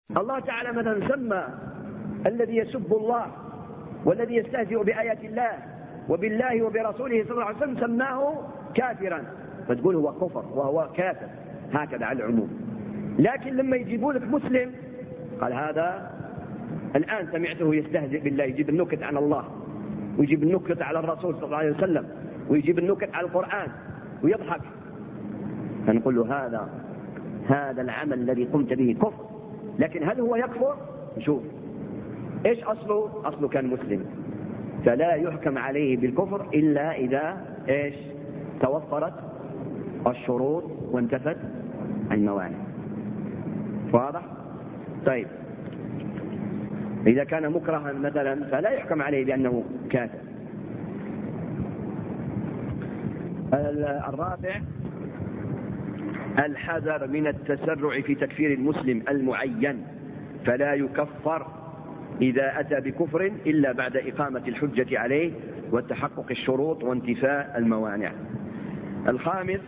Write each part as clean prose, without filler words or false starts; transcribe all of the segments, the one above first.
الله تعالى مثلا سمى الذي يسب الله والذي يستهزئ بآيات الله وبالله وبرسوله صلى الله عليه وسلم سماه كافرا، فتقول هو كفر وهو كافر، هكذا على العموم. لكن لما يجيبوا لك مسلم قال هذا الآن سمعته يستهزئ بالله، يجيب النكت عن الله ويجيب النكت على الرسول صلى الله عليه وسلم ويجيب النكت على القرآن ويضحك، فنقول له هذا العمل الذي قمت به كفر. لكن هل هو يكفر؟ نشوف ايش اصله كان مسلم، فلا يحكم عليه بالكفر الا اذا ايش توفرت الشروط وانتفت الموانع. واضح؟ طيب اذا كان مكرها مثلا فلا يحكم عليه بانه كافر. الرابع الحذر من التسرع في تكفير المسلم المعين، فلا يكفر إذا أتى بكفر إلا بعد إقامة الحجة عليه وتحقق الشروط وانتفاء الموانع. الخامس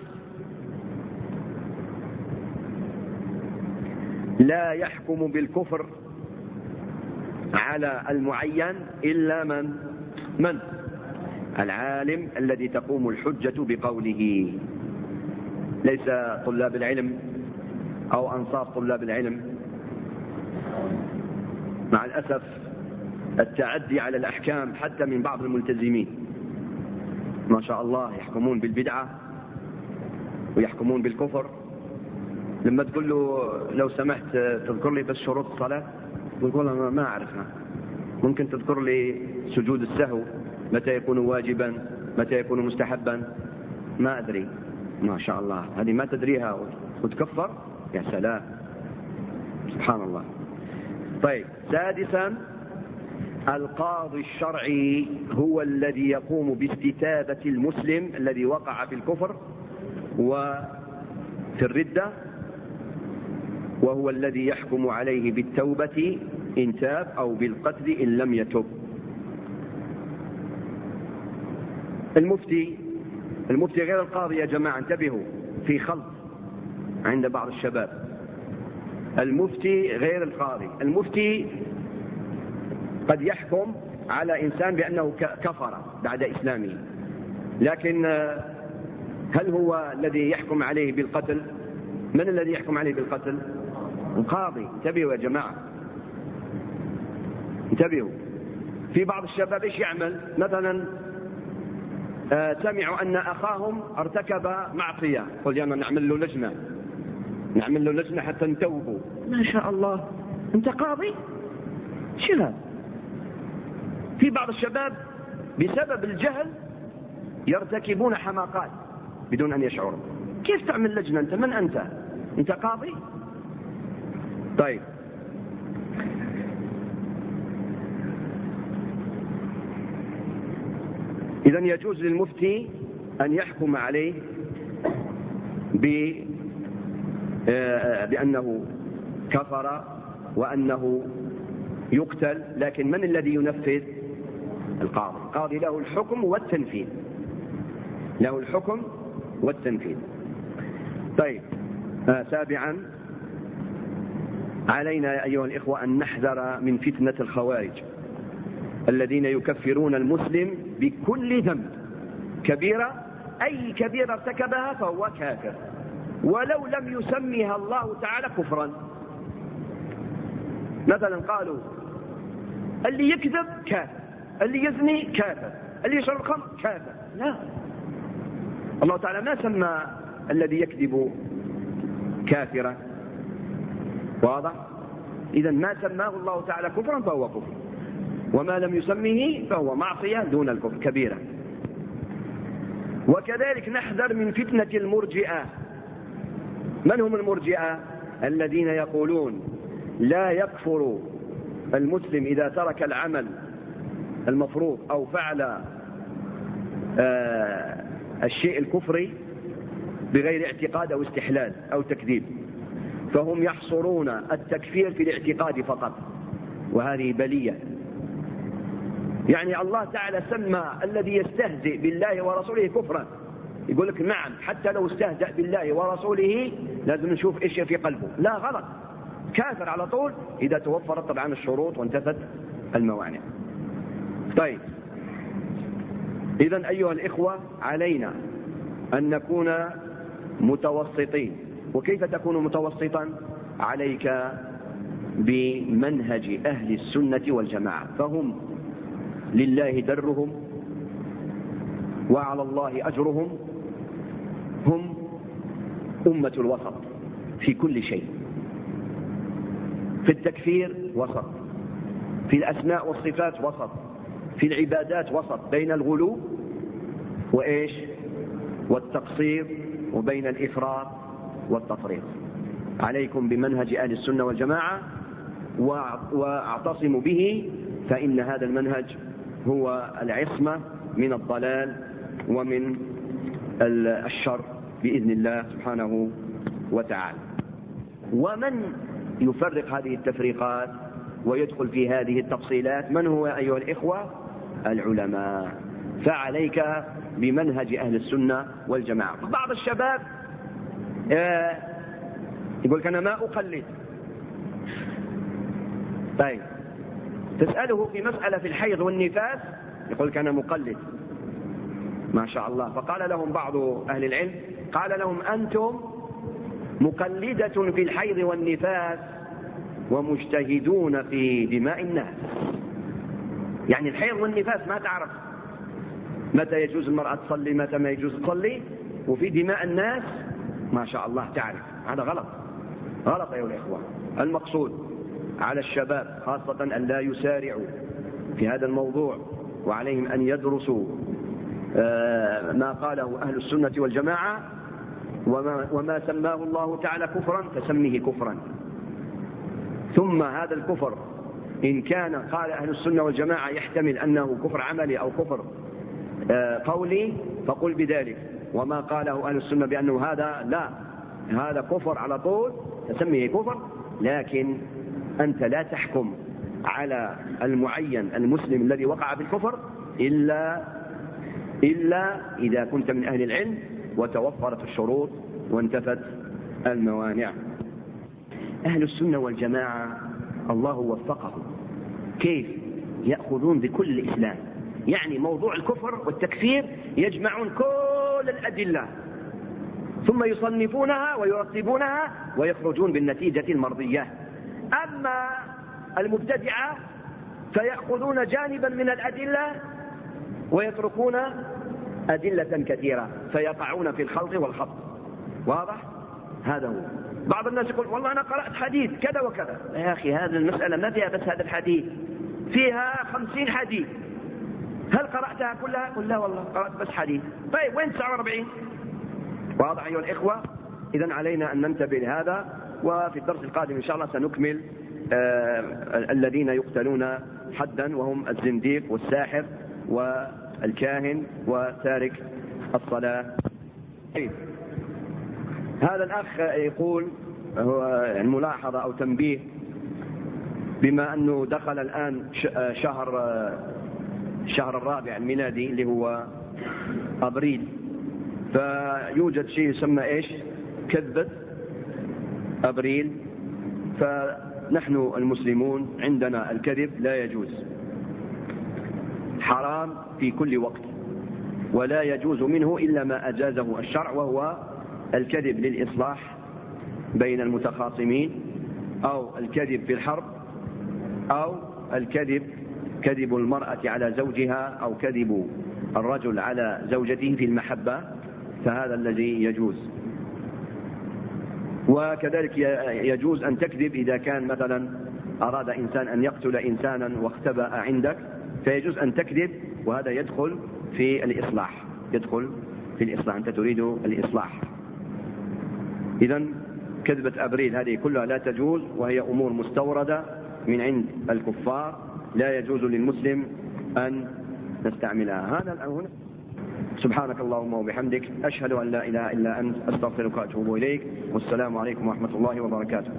لا يحكم بالكفر على المعين إلا من العالم الذي تقوم الحجة بقوله، ليس طلاب العلم أو أنصاف طلاب العلم. مع الأسف التعدي على الأحكام حتى من بعض الملتزمين ما شاء الله يحكمون بالبدعة ويحكمون بالكفر. لما تقول له لو سمحت تذكر لي بس شروط الصلاة، يقول له ما أعرفها. ممكن تذكر لي سجود السهو متى يكون واجبا متى يكون مستحبا؟ ما أدري. ما شاء الله هذه ما تدريها وتكفر؟ يا سلام، سبحان الله. طيب سادسا القاضي الشرعي هو الذي يقوم باستتابة المسلم الذي وقع في الكفر وفي الردة، وهو الذي يحكم عليه بالتوبة إن تاب أو بالقتل إن لم يتب. المفتي غير القاضي يا جماعة، انتبهوا، في خلط عند بعض الشباب. المفتي غير القاضي. المفتي قد يحكم على إنسان بأنه كفر بعد إسلامه، لكن هل هو الذي يحكم عليه بالقتل؟ من الذي يحكم عليه بالقتل؟ القاضي. انتبهوا يا جماعة، انتبهوا. في بعض الشباب ايش يعمل؟ مثلا سمعوا أن أخاهم ارتكب معصية، قل يلا نعمل له لجنة حتى نتوبوا. ما شاء الله أنت قاضي؟ شنو؟ في بعض الشباب بسبب الجهل يرتكبون حماقات بدون أن يشعروا. كيف تعمل لجنة أنت؟ من أنت؟ أنت قاضي؟ طيب إذن يجوز للمفتي أن يحكم عليه بأنه كفر وأنه يقتل، لكن من الذي ينفذ؟ القاضي. القاضي له الحكم والتنفيذ، له الحكم والتنفيذ. طيب سابعا علينا يا أيها الإخوة أن نحذر من فتنة الخوارج الذين يكفرون المسلم بكل ذنب، كبيرة، أي كبيرة ارتكبها فهو كافر ولو لم يسميها الله تعالى كفرا. مثلا قالوا اللي يكذب كافر، اللي يزني كافر، اللي يشرب الخمر كافر. لا، الله تعالى ما سمى الذي يكذب كافرا. واضح؟ إذن ما سماه الله تعالى كفرا فهو كفر، وما لم يسمه فهو معصية دون الكفر كبيرة. وكذلك نحذر من فتنة المرجئة. من هم المرجئة؟ الذين يقولون لا يكفر المسلم إذا ترك العمل المفروض أو فعل الشيء الكفري بغير اعتقاد أو استحلال أو تكذيب، فهم يحصرون التكفير في الاعتقاد فقط، وهذه بلية. يعني الله تعالى سمى الذي يستهزئ بالله ورسوله كفرا، يقول لك نعم حتى لو استهزأ بالله ورسوله لازم نشوف ايش في قلبه. لا، غلط، كافر على طول إذا توفرت طبعا الشروط وانتفت الموانع. طيب، إذن أيها الإخوة علينا أن نكون متوسطين. وكيف تكون متوسطا؟ عليك بمنهج أهل السنة والجماعة، فهم لله درهم وعلى الله أجرهم، هم أمة الوسط في كل شيء، في التكفير وسط، في الأسماء والصفات وسط، في العبادات وسط، بين الغلو وإيش والتقصير وبين الإفراط والتفريط. عليكم بمنهج أهل السنة والجماعة واعتصموا به، فإن هذا المنهج هو العصمة من الضلال ومن الشر بإذن الله سبحانه وتعالى. ومن يفرق هذه التفريقات ويدخل في هذه التفصيلات من هو أيها الإخوة؟ العلماء. فعليك بمنهج أهل السنة والجماعة. بعض الشباب يقول أنا ما أقلد. طيب، تسأله في مسألة في الحيض والنفاس يقول أنا مقلد، ما شاء الله. فقال لهم بعض أهل العلم، قال لهم أنتم مقلدة في الحيض والنفاس ومجتهدون في دماء الناس. يعني الحيض والنفاس ما تعرف متى يجوز المرأة تصلي متى ما يجوز تصلي، وفي دماء الناس ما شاء الله تعرف. هذا غلط، غلط أيها الإخوة. المقصود على الشباب خاصة أن لا يسارعوا في هذا الموضوع، وعليهم أن يدرسوا ما قاله أهل السنة والجماعة، وما سماه الله تعالى كفرا فسميه كفرا. ثم هذا الكفر إن كان قال أهل السنة والجماعة يحتمل أنه كفر عملي أو كفر قولي فقل بذلك، وما قاله أهل السنة بأنه هذا لا، هذا كفر على طول فسميه كفر. لكن أنت لا تحكم على المعين المسلم الذي وقع في الكفر إلا إذا كنت من أهل العلم وتوفرت الشروط وانتفت الموانع. أهل السنة والجماعة الله وفقهم كيف يأخذون بكل الإسلام، يعني موضوع الكفر والتكفير يجمعون كل الأدلة ثم يصنفونها ويرتبونها ويخرجون بالنتيجة المرضية. أما المبتدعة فيأخذون جانبا من الأدلة ويتركون أدلة كثيرة فيقعون في الخلط والخط. واضح؟ هذا هو. بعض الناس يقول والله أنا قرأت حديث كذا وكذا. يا أخي هذه المسألة ما فيها بس هذا الحديث، فيها 50 حديث، هل قرأتها كلها؟ قل لا والله قرأت بس حديث. طيب وين 49؟ واضح أيها الإخوة؟ إذن علينا أن ننتبه لهذا، وفي الدرس القادم إن شاء الله سنكمل الذين يقتلون حدا وهم الزنديق والساحر والكاهن وتارك الصلاة. هذا الأخ يقول هو ملاحظة أو تنبيه، بما أنه دخل الآن شهر الرابع الميلادي اللي هو أبريل، فيوجد شيء يسمى إيش؟ كذبة أبريل. فنحن المسلمون عندنا الكذب لا يجوز، حرام في كل وقت، ولا يجوز منه إلا ما أجازه الشرع، وهو الكذب للإصلاح بين المتخاصمين، أو الكذب في الحرب، أو كذب المرأة على زوجها، أو كذب الرجل على زوجته في المحبة، فهذا الذي يجوز. وكذلك يجوز أن تكذب إذا كان مثلا أراد إنسان أن يقتل إنسانا واختبأ عندك، فيجوز أن تكذب، وهذا يدخل في الإصلاح، أنت تريد الإصلاح. إذن كذبة أبريل هذه كلها لا تجوز، وهي أمور مستوردة من عند الكفار، لا يجوز للمسلم أن نستعملها. هذا هنا. سبحانك اللهم وبحمدك، أشهد أن لا إله إلا أنت، أستغفرك وأتوب إليك، والسلام عليكم ورحمة الله وبركاته.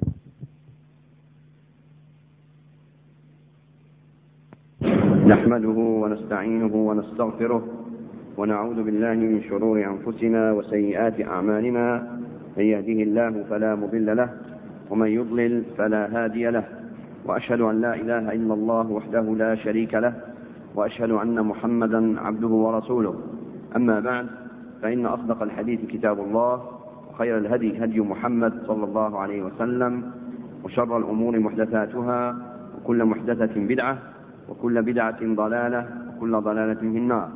نحمده ونستعينه ونستغفره، ونعوذ بالله من شرور أنفسنا وسيئات أعمالنا، من يهده الله فلا مضل له، ومن يضلل فلا هادي له، وأشهد أن لا إله إلا الله وحده لا شريك له، وأشهد أن محمدا عبده ورسوله. أما بعد، فإن أصدق الحديث كتاب الله، وخير الهدي هدي محمد صلى الله عليه وسلم، وشر الأمور محدثاتها، وكل محدثة بدعة، وكل بدعة ضلالة، وكل ضلالة في النار.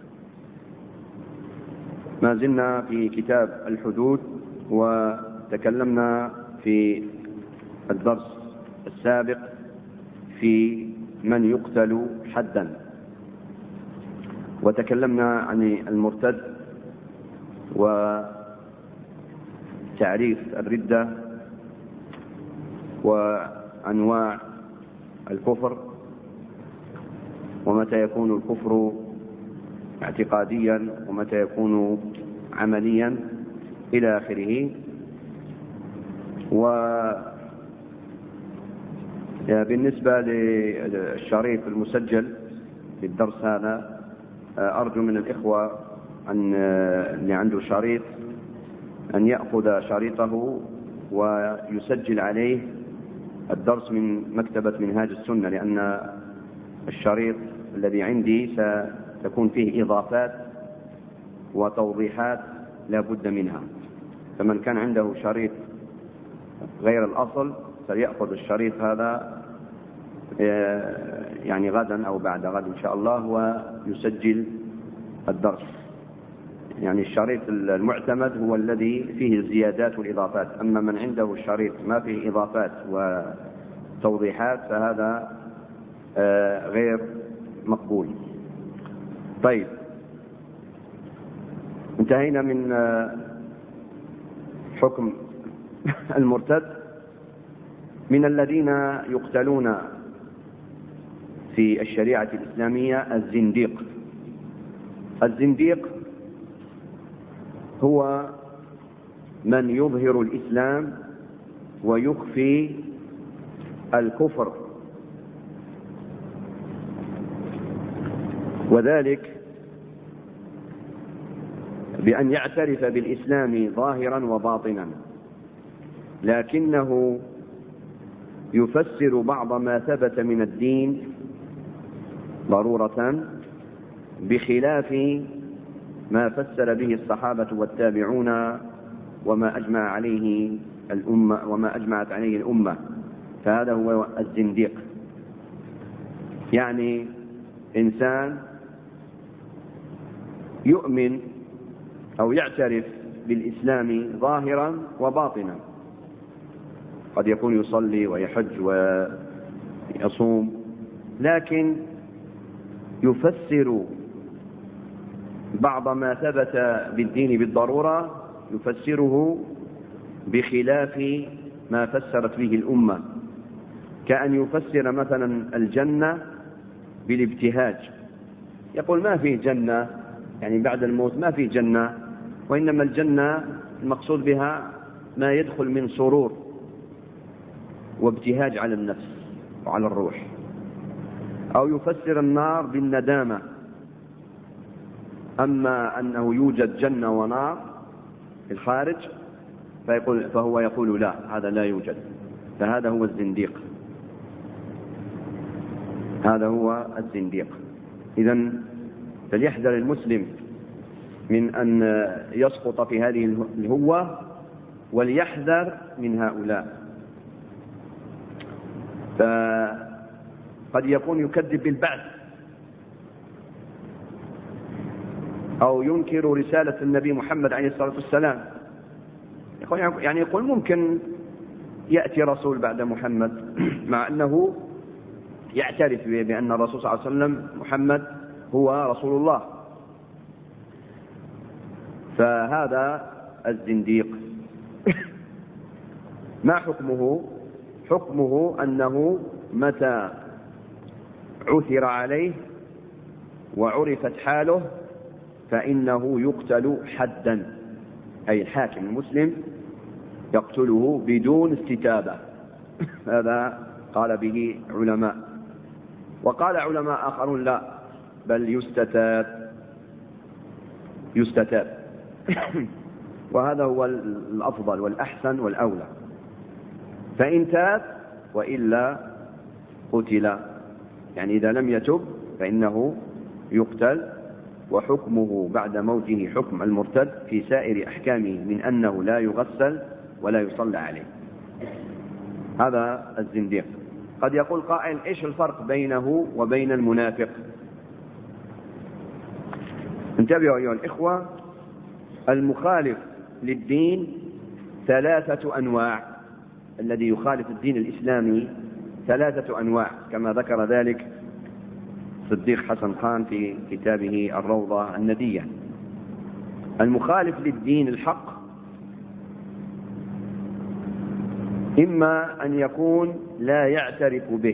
ما زلنا في كتاب الحدود، وتكلمنا في الدرس السابق في من يقتل حدا، وتكلمنا عن المرتد وتعريف الردة وأنواع الكفر، ومتى يكون الكفر اعتقاديا ومتى يكون عمليا إلى آخره. وبالنسبة للشريط المسجل للدرس هذا، أرجو من الإخوة اللي عنده شريط أن يأخذ شريطه ويسجل عليه الدرس من مكتبة منهاج السنة، لأن الشريط الذي عندي ستكون فيه إضافات وتوضيحات لا بد منها، فمن كان عنده شريط غير الأصل فليأخذ الشريط هذا يعني غدا أو بعد غد إن شاء الله ويسجل الدرس. يعني الشريط المعتمد هو الذي فيه الزيادات والإضافات، أما من عنده الشريط ما فيه إضافات وتوضيحات فهذا غير مقبول. طيب، انتهينا من حكم المرتد. من الذين يقتلون في الشريعة الإسلامية الزنديق. الزنديق هو من يظهر الإسلام ويخفي الكفر، وذلك بأن يعترف بالإسلام ظاهرا وباطنا، لكنه يفسر بعض ما ثبت من الدين ضرورة بخلاف ما فسر به الصحابة والتابعون وما أجمع عليه الأمة وما أجمعت عليه الأمة، فهذا هو الزنديق. يعني إنسان يؤمن أو يعترف بالإسلام ظاهرا وباطنا، قد يكون يصلي ويحج ويصوم، لكن يفسر بعض ما ثبت بالدين بالضرورة يفسره بخلاف ما فسرت به الأمة، كأن يفسر مثلا الجنة بالابتهاج، يقول ما فيه جنة، يعني بعد الموت ما فيه جنة، وإنما الجنة المقصود بها ما يدخل من سرور وابتهاج على النفس وعلى الروح. أو يفسر النار بالندامة، أما أنه يوجد جنة ونار في الخارج فهو يقول لا، هذا لا يوجد، فهذا هو الزنديق. هذا هو الزنديق. إذن فليحذر المسلم من أن يسقط في هذه الهوة، وليحذر من هؤلاء. فقد يكون يكذب بالبعث، أو ينكر رسالة النبي محمد عليه الصلاة والسلام، يعني يقول ممكن يأتي رسول بعد محمد، مع أنه يعترف بأن الرسول صلى الله عليه وسلم محمد هو رسول الله. فهذا الزنديق. ما حكمه؟ حكمه أنه متى عثر عليه وعرفت حاله فإنه يقتل حدا، أي الحاكم المسلم يقتله بدون استتابة. هذا قال به علماء، وقال علماء آخرون لا، بل يستتاب وهذا هو الأفضل والأحسن والأولى. فإن تاب وإلا قتل، يعني إذا لم يتب فإنه يقتل، وحكمه بعد موته حكم المرتد في سائر أحكامه من أنه لا يغسل ولا يصلى عليه. هذا الزنديق. قد يقول قائل: إيش الفرق بينه وبين المنافق؟ انتبهوا أيها الإخوة، المخالف للدين 3 أنواع. الذي يخالف الدين الإسلامي 3 أنواع، كما ذكر ذلك صديق حسن خان في كتابه الروضة الندية. المخالف للدين الحق إما أن يكون لا يعترف به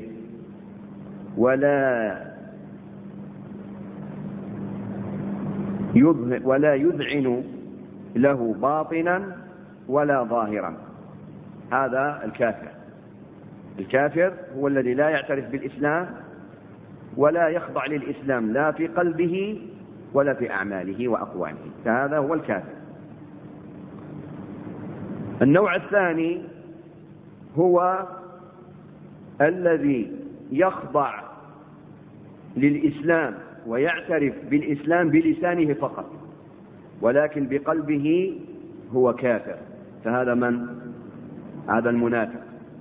ولا يذعن له باطنا ولا ظاهرا، هذا الكافر. الكافر هو الذي لا يعترف بالإسلام ولا يخضع للإسلام لا في قلبه ولا في أعماله وأقواله، فهذا هو الكافر. النوع الثاني هو الذي يخضع للإسلام ويعترف بالإسلام بلسانه فقط، ولكن بقلبه هو كافر، فهذا من؟ هذا المنافق.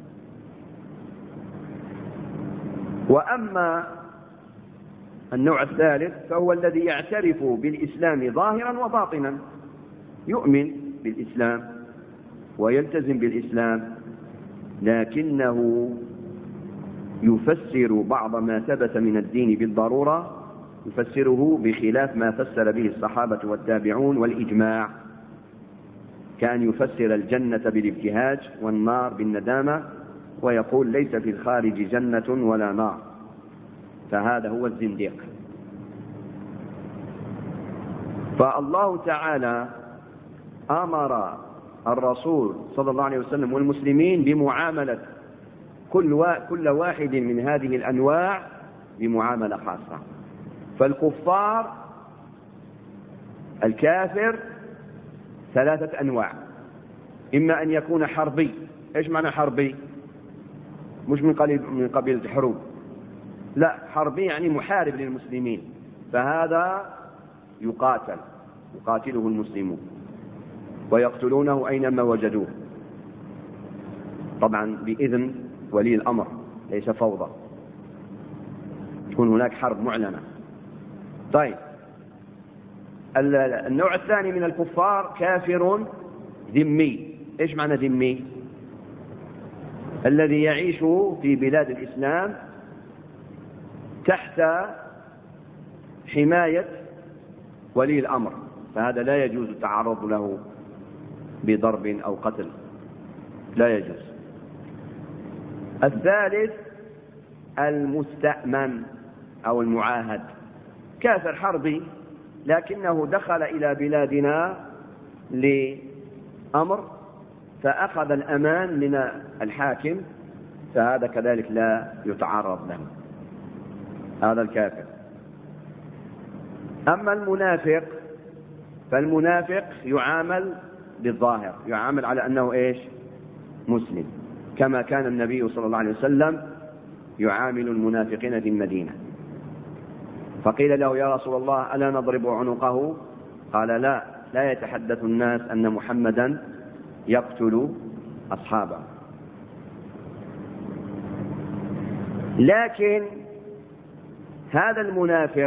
وأما النوع الثالث فهو الذي يعترف بالإسلام ظاهرا وباطنا، يؤمن بالإسلام ويلتزم بالإسلام، لكنه يفسر بعض ما ثبت من الدين بالضرورة، يفسره بخلاف ما فسر به الصحابة والتابعون والإجماع، كأن يفسر الجنة بالابتهاج والنار بالندامة، ويقول ليس في الخارج جنة ولا نار، فهذا هو الزنديق. فالله تعالى أمر الرسول صلى الله عليه وسلم والمسلمين بمعاملة كل واحد من هذه الأنواع بمعاملة خاصة. فالكفار الكافر 3 أنواع: إما أن يكون حربي. إيش معنى حربي؟ مش من قبيلة حروب، لا، حربي يعني محارب للمسلمين، فهذا يقاتله المسلمون ويقتلونه أينما وجدوه، طبعا بإذن ولي الأمر، ليس فوضى، تكون هناك حرب معلنة. طيب، النوع الثاني من الكفار كافر ذمي. إيش معنى ذمي؟ الذي يعيش في بلاد الإسلام تحت حماية ولي الأمر، فهذا لا يجوز التعرض له بضرب أو قتل، لا يجوز. الثالث المستأمن أو المعاهد، كافر حربي لكنه دخل إلى بلادنا لأمر فأخذ الأمان من الحاكم، فهذا كذلك لا يتعرض له، هذا الكافر. أما المنافق فالمنافق يعامل بالظاهر، يعامل على أنه إيش؟ مسلم، كما كان النبي صلى الله عليه وسلم يعامل المنافقين في المدينة. فقيل له: يا رسول الله ألا نضرب عنقه؟ قال: لا يتحدث الناس أن محمدا يقتل أصحابه. لكن هذا المنافق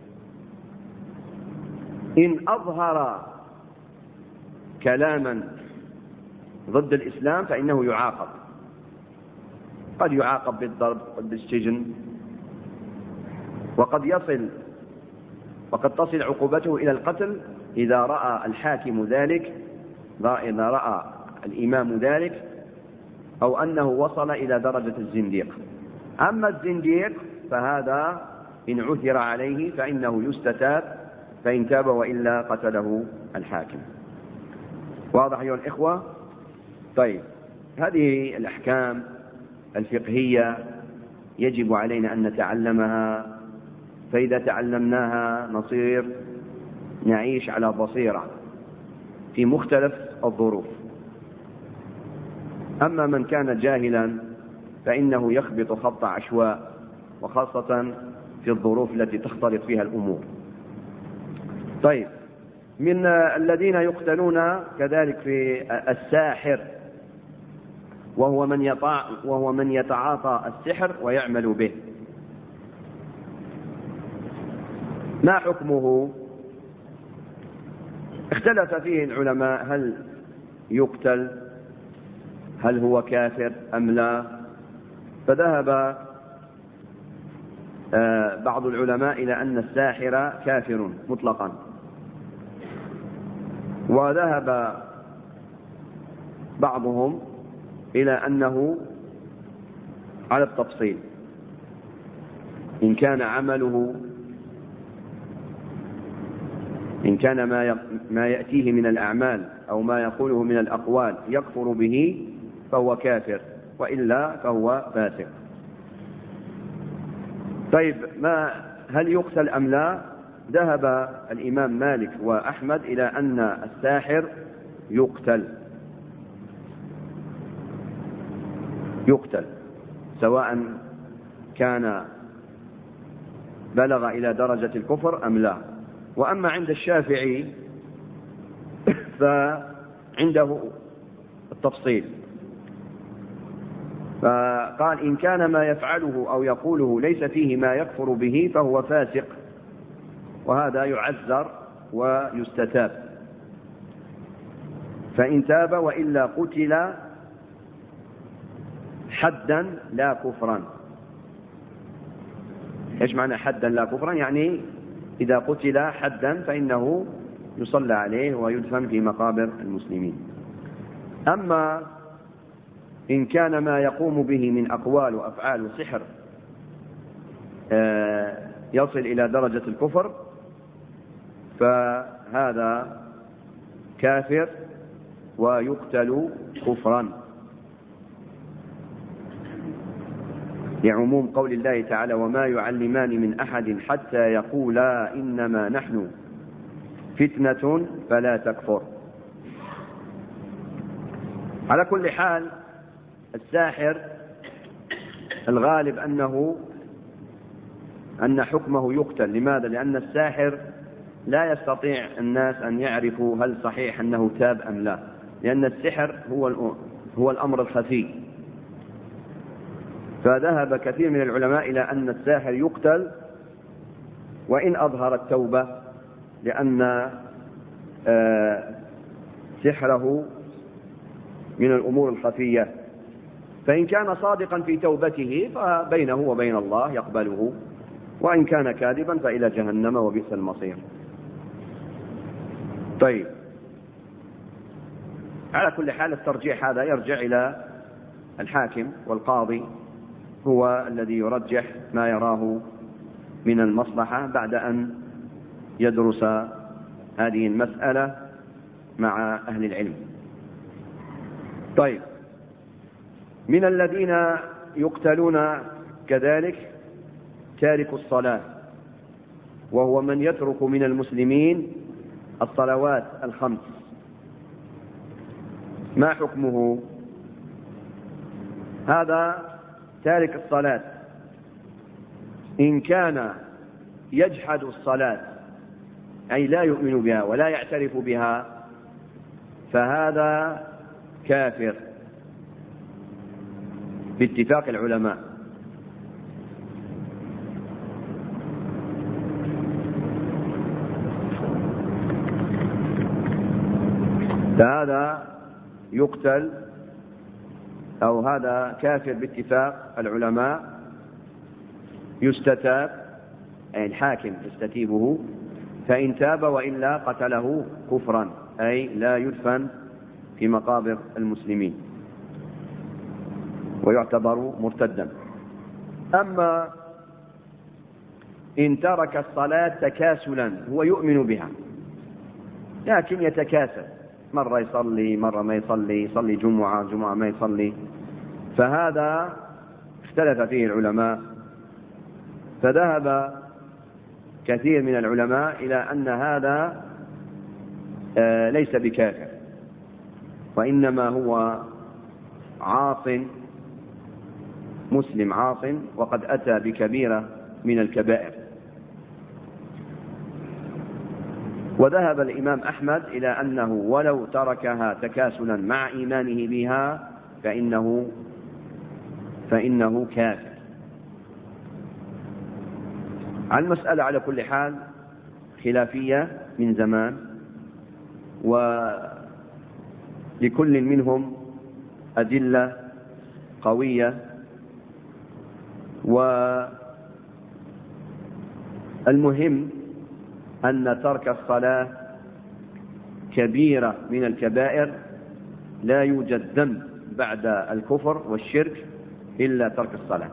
إن أظهر كلاما ضد الإسلام فإنه يعاقب، قد يعاقب بالضرب، قد بالسجن، وقد تصل عقوبته إلى القتل إذا رأى الحاكم ذلك، إذا رأى الإمام ذلك، أو أنه وصل إلى درجة الزنديق. أما الزنديق فهذا إن عثر عليه فإنه يستتاب، فإن تاب وإلا قتله الحاكم. واضح أيها الإخوة؟ طيب، هذه الأحكام الفقهية يجب علينا أن نتعلمها، فإذا تعلمناها نصير نعيش على بصيرة في مختلف الظروف. أما من كان جاهلا فإنه يخبط خبط عشواء، وخاصة في الظروف التي تختلط فيها الأمور. طيب، من الذين يقتلون كذلك في الساحر، وهو من يتعاطى السحر ويعمل به. ما حكمه؟ اختلف فيه العلماء، هل يقتل؟ هل هو كافر أم لا؟ فذهب بعض العلماء إلى أن الساحر كافر مطلقا، وذهب بعضهم إلى أنه على التفصيل، إن كان عمله، إن كان ما يأتيه من الأعمال أو ما يقوله من الأقوال يكفر به فهو كافر، وإلا فهو فاسق. طيب، هل يقتل أم لا؟ ذهب الإمام مالك وأحمد إلى أن الساحر يقتل سواء كان بلغ إلى درجة الكفر أم لا. وأما عند الشافعي فعنده التفصيل، فقال إن كان ما يفعله أو يقوله ليس فيه ما يكفر به فهو فاسق، وهذا يعذر ويستتاب، فإن تاب وإلا قتل حدا لا كفرا. إيش معنى حدا لا كفرا؟ يعني إذا قتل حدا فإنه يصلى عليه ويدفن في مقابر المسلمين. أما إن كان ما يقوم به من أقوال وأفعال وسحر يصل إلى درجة الكفر فهذا كافر ويقتل كفرا، لعموم قول الله تعالى وما يعلمان من أحد حتى يقولا إنما نحن فتنة فلا تكفر. على كل حال الساحر الغالب أن حكمه يقتل. لماذا؟ لأن الساحر لا يستطيع الناس أن يعرفوا هل صحيح أنه تاب أم لا، لأن السحر هو الأمر الخفي. فذهب كثير من العلماء إلى أن الساحر يقتل وإن أظهر التوبة، لأن سحره من الأمور الخفية، فإن كان صادقا في توبته فبينه وبين الله يقبله، وإن كان كاذبا فإلى جهنم وبئس المصير. طيب، على كل حال الترجيح هذا يرجع إلى الحاكم والقاضي، هو الذي يرجح ما يراه من المصلحة بعد أن يدرس هذه المسألة مع أهل العلم. طيب، من الذين يقتلون كذلك تارك الصلاة، وهو من يترك من المسلمين الصلوات الخمس. ما حكمه؟ هذا تارك الصلاة إن كان يجحد الصلاة أي لا يؤمن بها ولا يعترف بها فهذا كافر باتفاق العلماء. فهذا يقتل، أو هذا كافر باتفاق العلماء، يستتاب، أي الحاكم يستتيبه، فإن تاب وإلا قتله كفرا، أي لا يدفن في مقابر المسلمين ويعتبر مرتدا. أما إن ترك الصلاة تكاسلا، هو يؤمن بها لكن يتكاسل، مرة يصلي مرة ما يصلي، يصلي جمعة ما يصلي، فهذا اختلف فيه العلماء. فذهب كثير من العلماء إلى أن هذا ليس بكافر، وإنما هو عاص مسلم عاص وقد أتى بكبيرة من الكبائر. وذهب الإمام أحمد إلى أنه ولو تركها تكاسلا مع إيمانه بها فإنه كافر. المسألة على كل حال خلافية من زمان، ولكل منهم أدلة قوية، والمهم أن ترك الصلاة كبيرة من الكبائر، لا يوجد ذنب بعد الكفر والشرك إلا ترك الصلاة.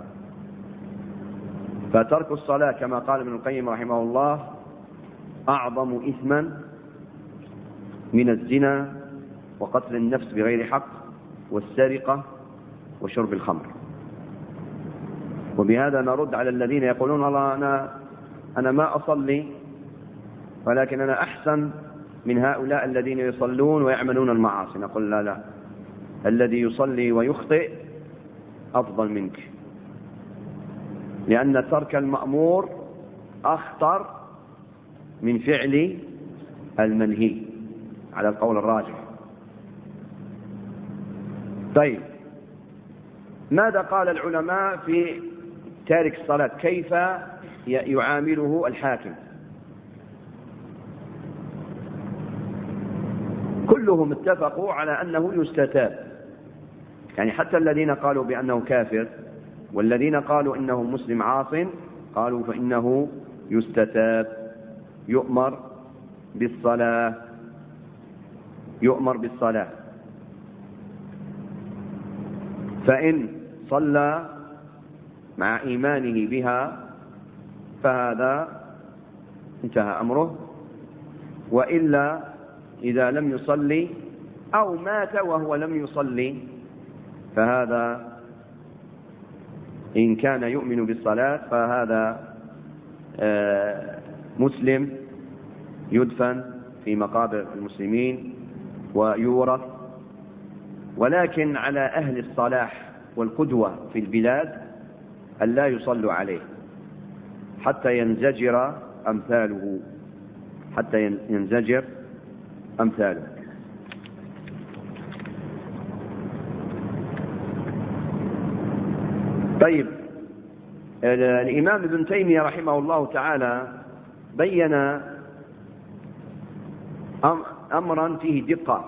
فترك الصلاة كما قال ابن القيم رحمه الله أعظم إثما من الزنا وقتل النفس بغير حق والسرقة وشرب الخمر. وبهذا نرد على الذين يقولون الله أنا ما أصلي ولكن أنا أحسن من هؤلاء الذين يصلون ويعملون المعاصي. نقول لا، الذي يصلي ويخطئ أفضل منك، لأن ترك المأمور أخطر من فعل المنهي على القول الراجح. طيب، ماذا قال العلماء في تارك الصلاة؟ كيف يعامله الحاكم؟ كلهم اتفقوا على أنه يستتاب، يعني حتى الذين قالوا بأنه كافر والذين قالوا إنه مسلم عاص قالوا فإنه يستتاب، يؤمر بالصلاة. فإن صلى مع إيمانه بها فهذا انتهى أمره، وإلا إذا لم يصلي أو مات وهو لم يصلي فهذا إن كان يؤمن بالصلاة فهذا مسلم يدفن في مقابر المسلمين ويورث. ولكن على أهل الصلاح والقدوة في البلاد أن لا يصلوا عليه حتى ينزجر أمثاله. طيب، الإمام ابن تيمية رحمه الله تعالى بين أمرا فيه دقة.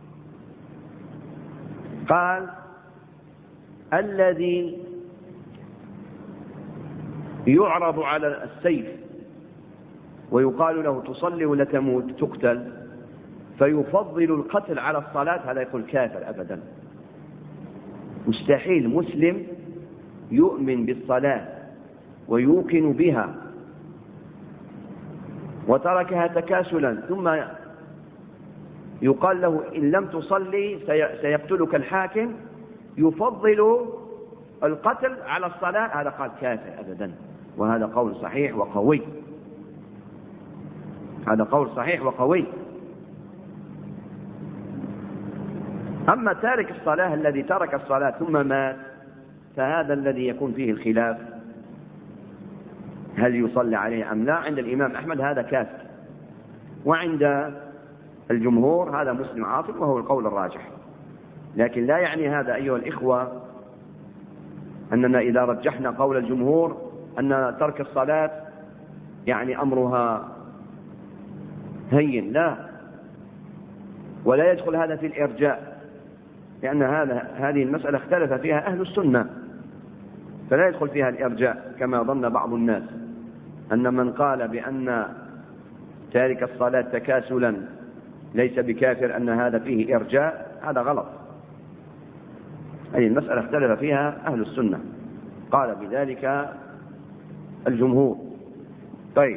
قال: الذي يعرض على السيف ويقال له تصلي ولا تموت تقتل فيفضل القتل على الصلاة، هذا يقول كافر أبدا. مستحيل مسلم يؤمن بالصلاة ويوقن بها وتركها تكاسلا ثم يقال له إن لم تصلي سيقتلك الحاكم، يفضل القتل على الصلاة، هذا قال كافر أبدا. وهذا قول صحيح وقوي. أما تارك الصلاة الذي ترك الصلاة ثم مات فهذا الذي يكون فيه الخلاف، هل يصلى عليه أم لا؟ عند الإمام أحمد هذا كافر، وعند الجمهور هذا مسلم عاصي، وهو القول الراجح. لكن لا يعني هذا أيها الإخوة أننا إذا رجحنا قول الجمهور أن ترك الصلاة يعني أمرها هين، لا، ولا يدخل هذا في الإرجاء، لأن هذه المسألة اختلف فيها أهل السنة، فلا يدخل فيها الإرجاء كما ظن بعض الناس أن من قال بأن تارك الصلاة تكاسلا ليس بكافر أن هذا فيه إرجاء، هذا غلط. هذه المسألة اختلف فيها أهل السنة، قال بذلك الجمهور. طيب،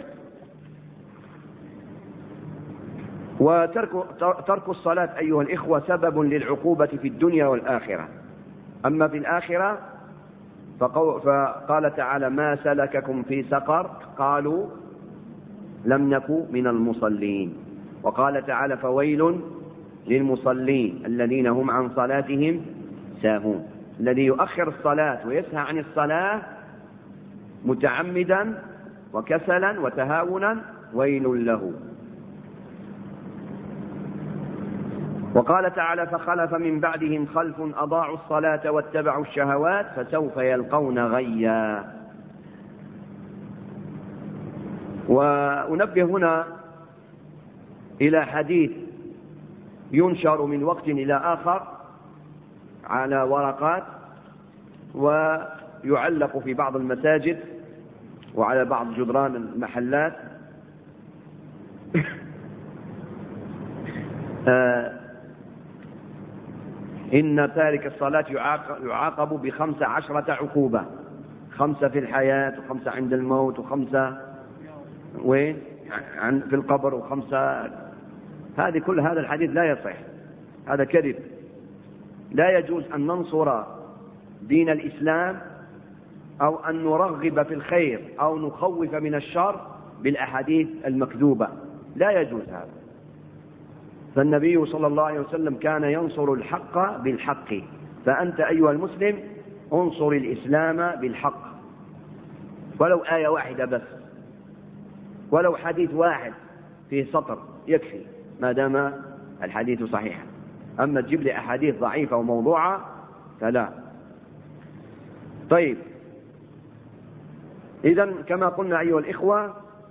وترك الصلاة أيها الإخوة سبب للعقوبة في الدنيا والآخرة. أما في الآخرة فقال تعالى: ما سلككم في سقر؟ قالوا لم نكن من المصلين. وقال تعالى: فويل للمصلين الذين هم عن صلاتهم ساهون. الذي يؤخر الصلاة ويسهى عن الصلاة متعمدا وكسلا وتهاونا ويل له. وقال تعالى: فخلف من بعدهم خلف أضاعوا الصلاة واتبعوا الشهوات فسوف يلقون غيا. وأنبه هنا إلى حديث ينشر من وقت إلى آخر على ورقات ويعلق في بعض المساجد وعلى بعض جدران المحلات إن تارك الصلاة يعاقب ب15 عقوبة، 5 في الحياة و5 عند الموت و5 وين في القبر و5. هذه كل هذا الحديث لا يصح، هذا كذب. لا يجوز أن ننصر دين الإسلام أو أن نرغب في الخير أو نخوف من الشر بالأحاديث المكذوبة، لا يجوز هذا. فالنبي صلى الله عليه وسلم كان ينصر الحق بالحق، فأنت أيها المسلم انصر الإسلام بالحق، ولو آية واحدة بس، ولو حديث واحد فيه سطر يكفي ما دام الحديث صحيحا. أما تجيب لي أحاديث ضعيفة وموضوعة فلا. طيب، إذن كما قلنا أيها الإخوة،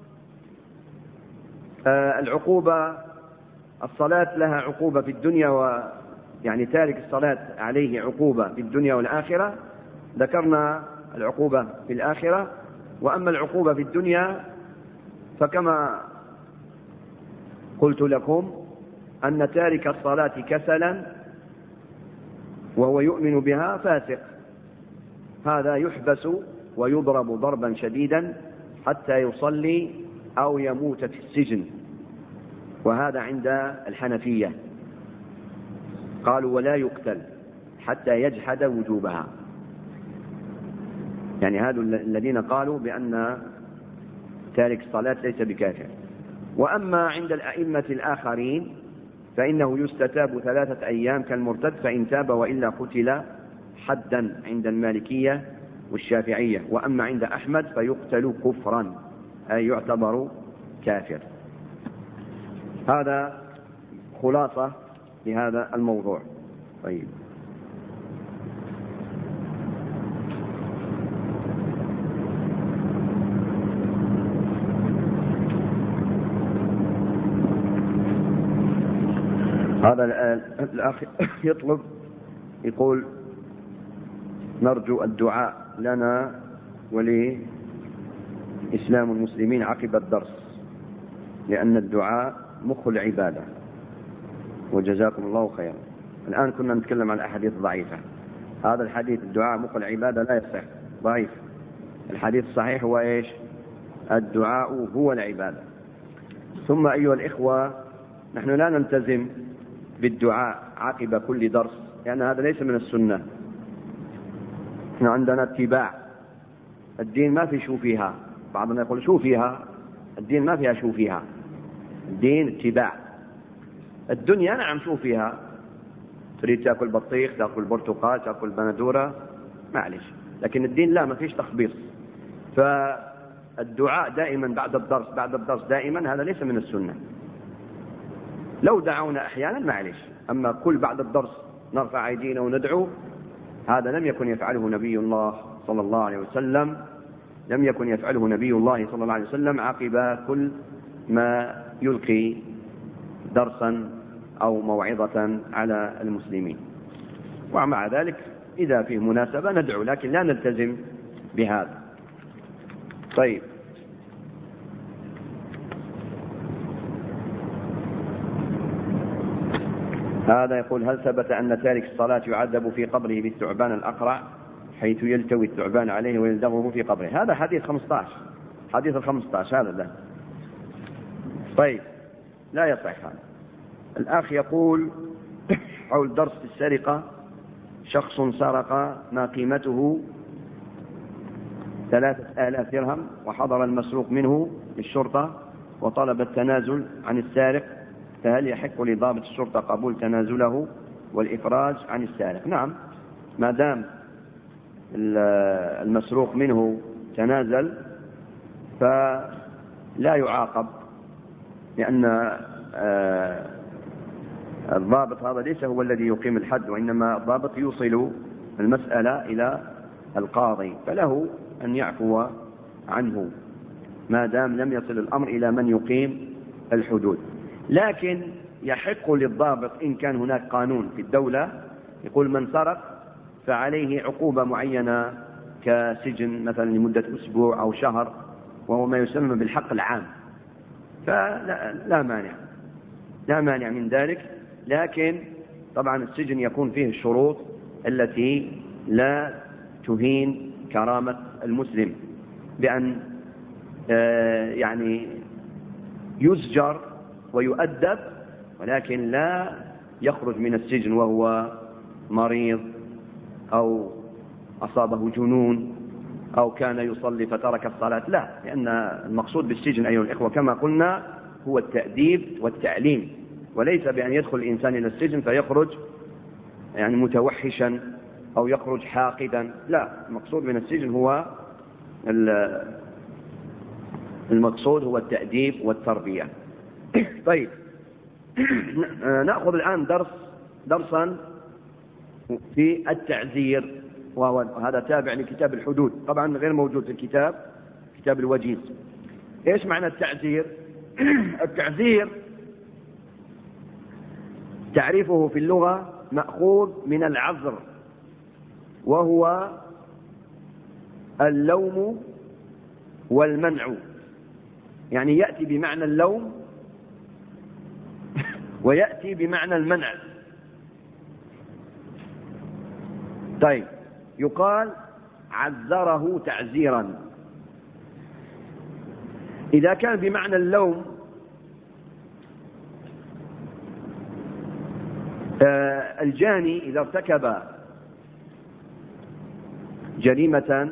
العقوبة، الصلاة لها عقوبة في الدنيا، يعني تارك الصلاة عليه عقوبة في الدنيا والآخرة. ذكرنا العقوبة في الآخرة. وأما العقوبة في الدنيا فكما قلت لكم أن تارك الصلاة كسلا وهو يؤمن بها فاسق، هذا يحبس ويضرب ضربا شديدا حتى يصلي أو يموت في السجن، وهذا عند الحنفية قالوا ولا يقتل حتى يجحد وجوبها، يعني هذا الذين قالوا بأن تارك الصلاة ليس بكافر. وأما عند الأئمة الآخرين فإنه يستتاب 3 أيام كالمرتد فإن تاب، وإلا قتل حدا عند المالكية والشافعية. وأما عند أحمد فيقتل كفرا، أي يعتبر كافر. هذا خلاصة لهذا الموضوع. طيب، هذا الأخ يطلب، يقول: نرجو الدعاء لنا ولإسلام المسلمين عقب الدرس، لأن الدعاء مخ العبادة، وجزاكم الله خيرا. الآن كنا نتكلم عن الأحاديث الضعيفة. هذا الحديث الدعاء مخ العبادة لا يصح، ضعيف. الحديث الصحيح هو إيش؟ الدعاء هو العبادة. ثم أيها الإخوة، نحن لا نلتزم بالدعاء عقب كل درس، لأن هذا ليس من السنة. نحن عندنا اتباع، الدين ما في شو فيها. بعضنا يقول شو فيها، الدين ما فيها شو فيها، الدين اتباع. الدنيا نعم شو فيها، تريد تأكل بطيخ، تأكل برتقال، تأكل بندورة، معلش. لكن الدين لا، ما فيش تخبيص. فالدعاء دائما بعد الدرس دائما، هذا ليس من السنة. لو دعونا أحيانا معلش، أما كل بعد الدرس نرفع أيدينا وندعو، هذا لم يكن يفعله نبي الله صلى الله عليه وسلم، لم يكن يفعله نبي الله صلى الله عليه وسلم عقب كل ما يلقي درسا أو موعظة على المسلمين. ومع ذلك إذا فيه مناسبة ندعو، لكن لا نلتزم بهذا. طيب، هذا يقول: هل ثبت أن تارك الصلاة يعذب في قبره بالثعبان الأقرع حيث يلتوي الثعبان عليه ويلدغه في قبره؟ هذا حديث 15، حديث 15 هذا لا. طيب، لا يصح هذا. الأخ يقول حول درس السرقة: شخص سرق ما قيمته 3000 درهم وحضر المسروق منه للشرطة وطلب التنازل عن السارق، فهل يحق لضابط الشرطة قبول تنازله والإفراج عن السارق؟ نعم، ما دام المسروق منه تنازل فلا يعاقب، لأن الضابط هذا ليس هو الذي يقيم الحد، وإنما الضابط يوصل المسألة إلى القاضي، فله أن يعفو عنه ما دام لم يصل الأمر إلى من يقيم الحدود. لكن يحق للضابط إن كان هناك قانون في الدولة يقول من سرق فعليه عقوبة معينة كسجن مثلا لمدة أسبوع أو شهر، وهو ما يسمى بالحق العام، فلا مانع من ذلك. لكن طبعا السجن يكون فيه الشروط التي لا تهين كرامة المسلم، بأن يعني يزجر ويؤدب، ولكن لا يخرج من السجن وهو مريض أو أصابه جنون أو كان يصلي فترك الصلاة، لا، لأن المقصود بالسجن أيها الإخوة كما قلنا هو التأديب والتعليم، وليس بأن يدخل الإنسان إلى السجن فيخرج يعني متوحشا أو يخرج حاقدا، لا، المقصود من السجن هو التأديب والتربية. طيب، نأخذ الآن درسا في التعزير، وهذا تابع لكتاب الحدود، طبعا غير موجود في كتاب الوجيز. ايش معنى التعزير؟ التعزير تعريفه في اللغة مأخوذ من العذر، وهو اللوم والمنع، يعني يأتي بمعنى اللوم ويأتي بمعنى المنع. طيب، يقال عذره تعزيرا إذا كان بمعنى اللوم. الجاني إذا ارتكب جريمة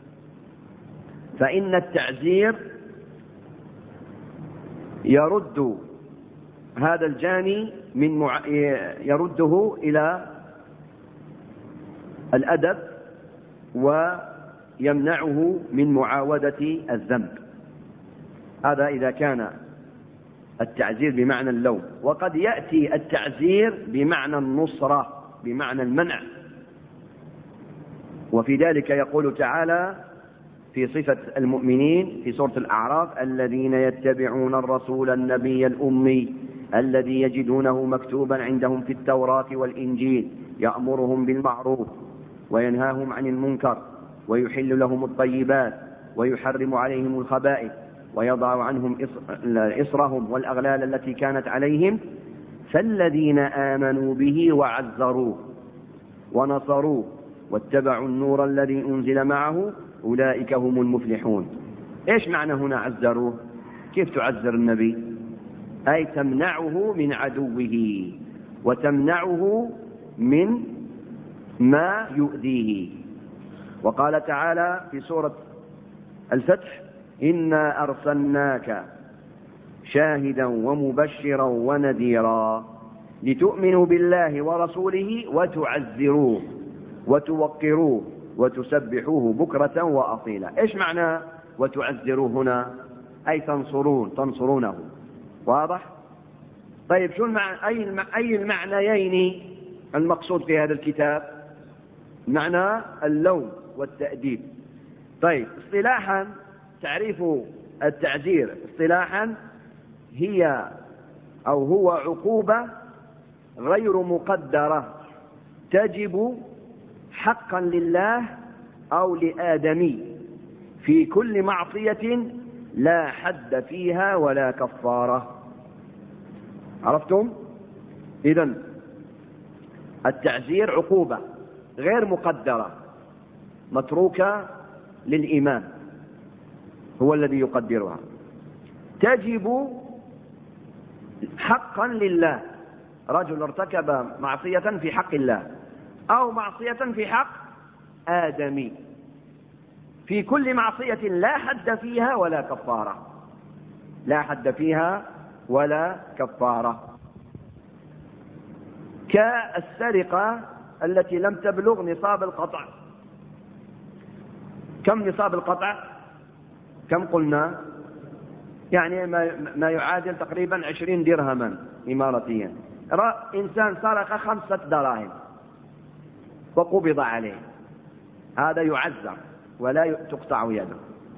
فإن التعزير يرد هذا الجاني يرده إلى الأدب ويمنعه من معاودة الذنب. هذا إذا كان التعزير بمعنى اللوم. وقد يأتي التعزير بمعنى النصرة، بمعنى المنع، وفي ذلك يقول تعالى في صفة المؤمنين في سورة الأعراف: الذين يتبعون الرسول النبي الأمي الذي يجدونه مكتوبا عندهم في التوراة والإنجيل يأمرهم بالمعروف وينهاهم عن المنكر ويحل لهم الطيبات ويحرم عليهم الخبائث ويضع عنهم إصرهم والأغلال التي كانت عليهم، فالذين آمنوا به وعزروه ونصروه واتبعوا النور الذي أنزل معه أولئك هم المفلحون. إيش معنى هنا عزروه؟ كيف تعزر النبي؟ أي تمنعه من عدوه وتمنعه من ما يؤذيه. وقال تعالى في سورة الفتح: إنا أرسلناك شاهدا ومبشرا ونذيرا لتؤمنوا بالله ورسوله وتعزروه وتوقروه وتسبحوه بكرة وأصيلا. إيش معنى وتعزروه هنا؟ أي تنصرونه. واضح؟ طيب، شو أي المعنيين المقصود في هذا الكتاب؟ معنى اللوم والتأديب. طيب، اصطلاحا تعريف التعزير اصطلاحا هو عقوبة غير مقدرة تجب حقا لله أو لآدمي في كل معصية لا حد فيها ولا كفارة. عرفتم؟ إذن التعزير عقوبة غير مقدرة متروكة للإمام، هو الذي يقدرها، تجب حقا لله. رجل ارتكب معصية في حق الله أو معصية في حق آدمي، في كل معصية لا حد فيها ولا كفارة، لا حد فيها ولا كفارة، كالسرقة التي لم تبلغ نصاب القطع. كم نصاب القطع؟ كم قلنا؟ يعني ما يعادل تقريبا 20 درهما إماراتيا. إنسان سرق 5 دراهم وقبض عليه، هذا يعزر ولا تقطع يده.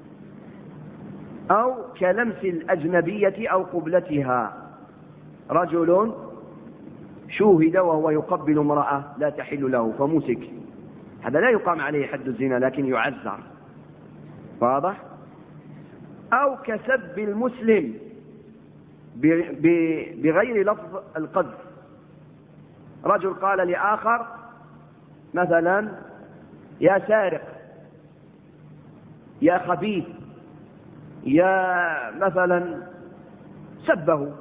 أو كلمس الأجنبية أو قبلتها، رجل شوهد وهو يقبل امرأة لا تحل له فمسك، هذا لا يقام عليه حد الزنا لكن يعزر. واضح؟ أو كسب المسلم بغير لفظ القذف، رجل قال لآخر مثلا يا سارق، يا خبيث، يا مثلا سبه،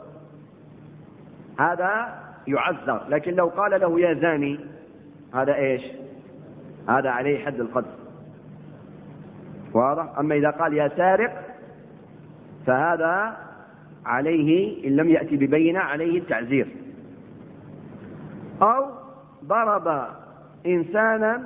هذا يعذر. لكن لو قال له يا زاني، هذا ايش؟ هذا عليه حد القذف. واضح؟ أما إذا قال يا سارق فهذا عليه إن لم يأتي ببينة عليه التعزير. أو ضرب إنسانا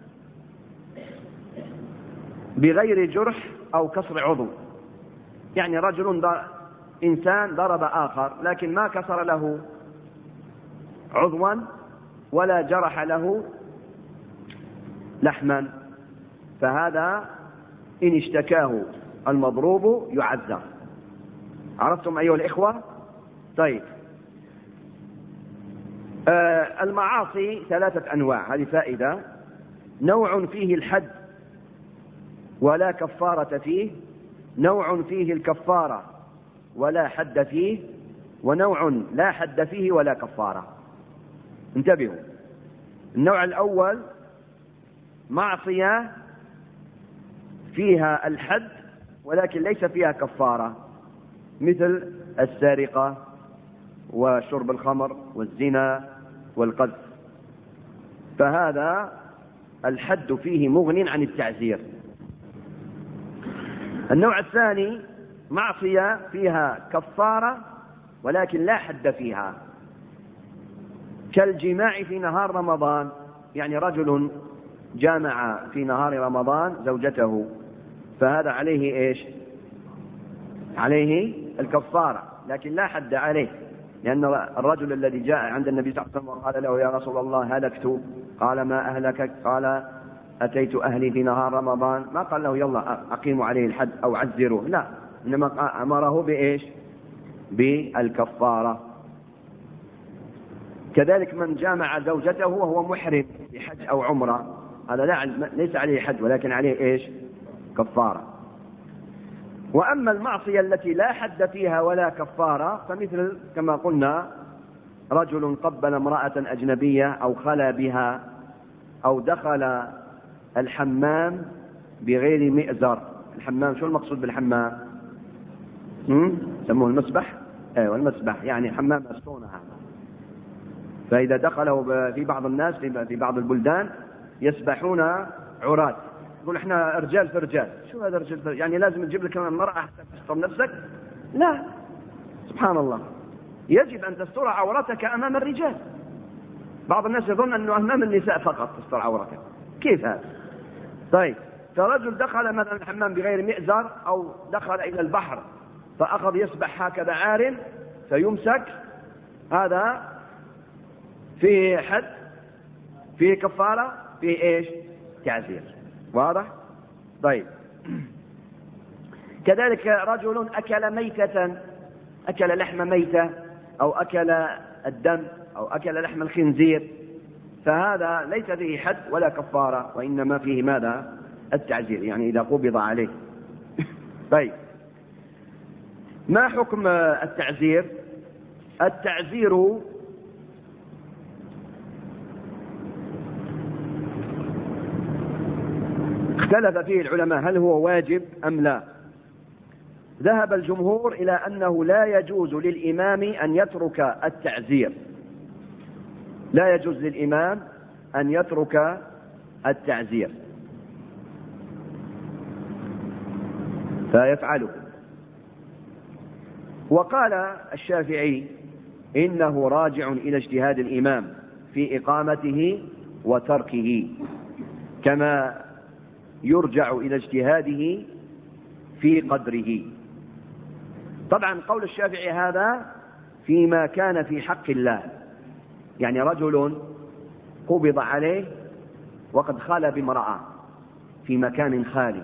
بغير جرح أو كسر عضو، يعني إنسان ضرب آخر لكن ما كسر له عضوا ولا جرح له لحما، فهذا إن اشتكاه المضروب يعزر. عرفتم أيها الإخوة؟ طيب، المعاصي 3 أنواع، هذه فائدة. نوع فيه الحد ولا كفارة فيه، نوع فيه الكفارة ولا حد فيه، ونوع لا حد فيه ولا كفارة. انتبهوا، النوع الأول معصية فيها الحد ولكن ليس فيها كفارة، مثل السرقة وشرب الخمر والزنا والقذف، فهذا الحد فيه مغن عن التعزير. النوع الثاني معصية فيها كفارة ولكن لا حد فيها، كالجماع في نهار رمضان، يعني رجل جامع في نهار رمضان زوجته، فهذا عليه ايش؟ عليه الكفارة لكن لا حد عليه، لأن الرجل الذي جاء عند النبي صلى الله عليه وسلم وقال له يا رسول الله هلكت، قال ما أهلكك؟ قال أتيت أهلي في نهار رمضان، ما قال له يلا أقيموا عليه الحد أو عزروه، لا، إنما أمره بإيش؟ بالكفارة. كذلك من جامع زوجته وهو محرم بحج أو عمرة، هذا ليس عليه حد ولكن عليه إيش؟ كفارة. وأما المعصية التي لا حد فيها ولا كفارة فمثل كما قلنا رجل قبل امرأة أجنبية أو خلا بها أو دخل الحمام بغير مئزر. الحمام شو المقصود بالحمام؟ سموه المسبح. ايوه المسبح، يعني حمام مسكونة هذا. فإذا دخله في بعض الناس في بعض البلدان يسبحون عراة، يقول احنا رجال في رجال. شو هذا رجال في رجال؟ يعني لازم تجيب لك المرأة حتى تستر نفسك؟ لا، سبحان الله، يجب أن تستر عورتك أمام الرجال. بعض الناس يظن أنه أمام النساء فقط تستر عورتك، كيف هذا؟ طيب، فرجل دخل مثلا الحمام بغير مئزر أو دخل إلى البحر فأخذ يسبح هكذا عار فيمسك، هذا فيه حد، فيه كفارة، فيه ايش؟ تعزير. واضح؟ طيب، كذلك رجل أكل ميتة، أكل لحم ميتة أو أكل الدم أو أكل لحم الخنزير، فهذا ليس فيه حد ولا كفارة وإنما فيه ماذا؟ التعزير، يعني إذا قبض عليه. طيب، ما حكم التعزير؟ التعزير اختلف فيه العلماء هل هو واجب أم لا. ذهب الجمهور إلى أنه لا يجوز للإمام أن يترك التعزير، لا يجوز للإمام أن يترك التعزير فيفعله. وقال الشافعي إنه راجع إلى اجتهاد الإمام في إقامته وتركه، كما يرجع إلى اجتهاده في قدره. طبعا قول الشافعي هذا فيما كان في حق الله، يعني رجل قبض عليه وقد خال بامرأة في مكان خالي،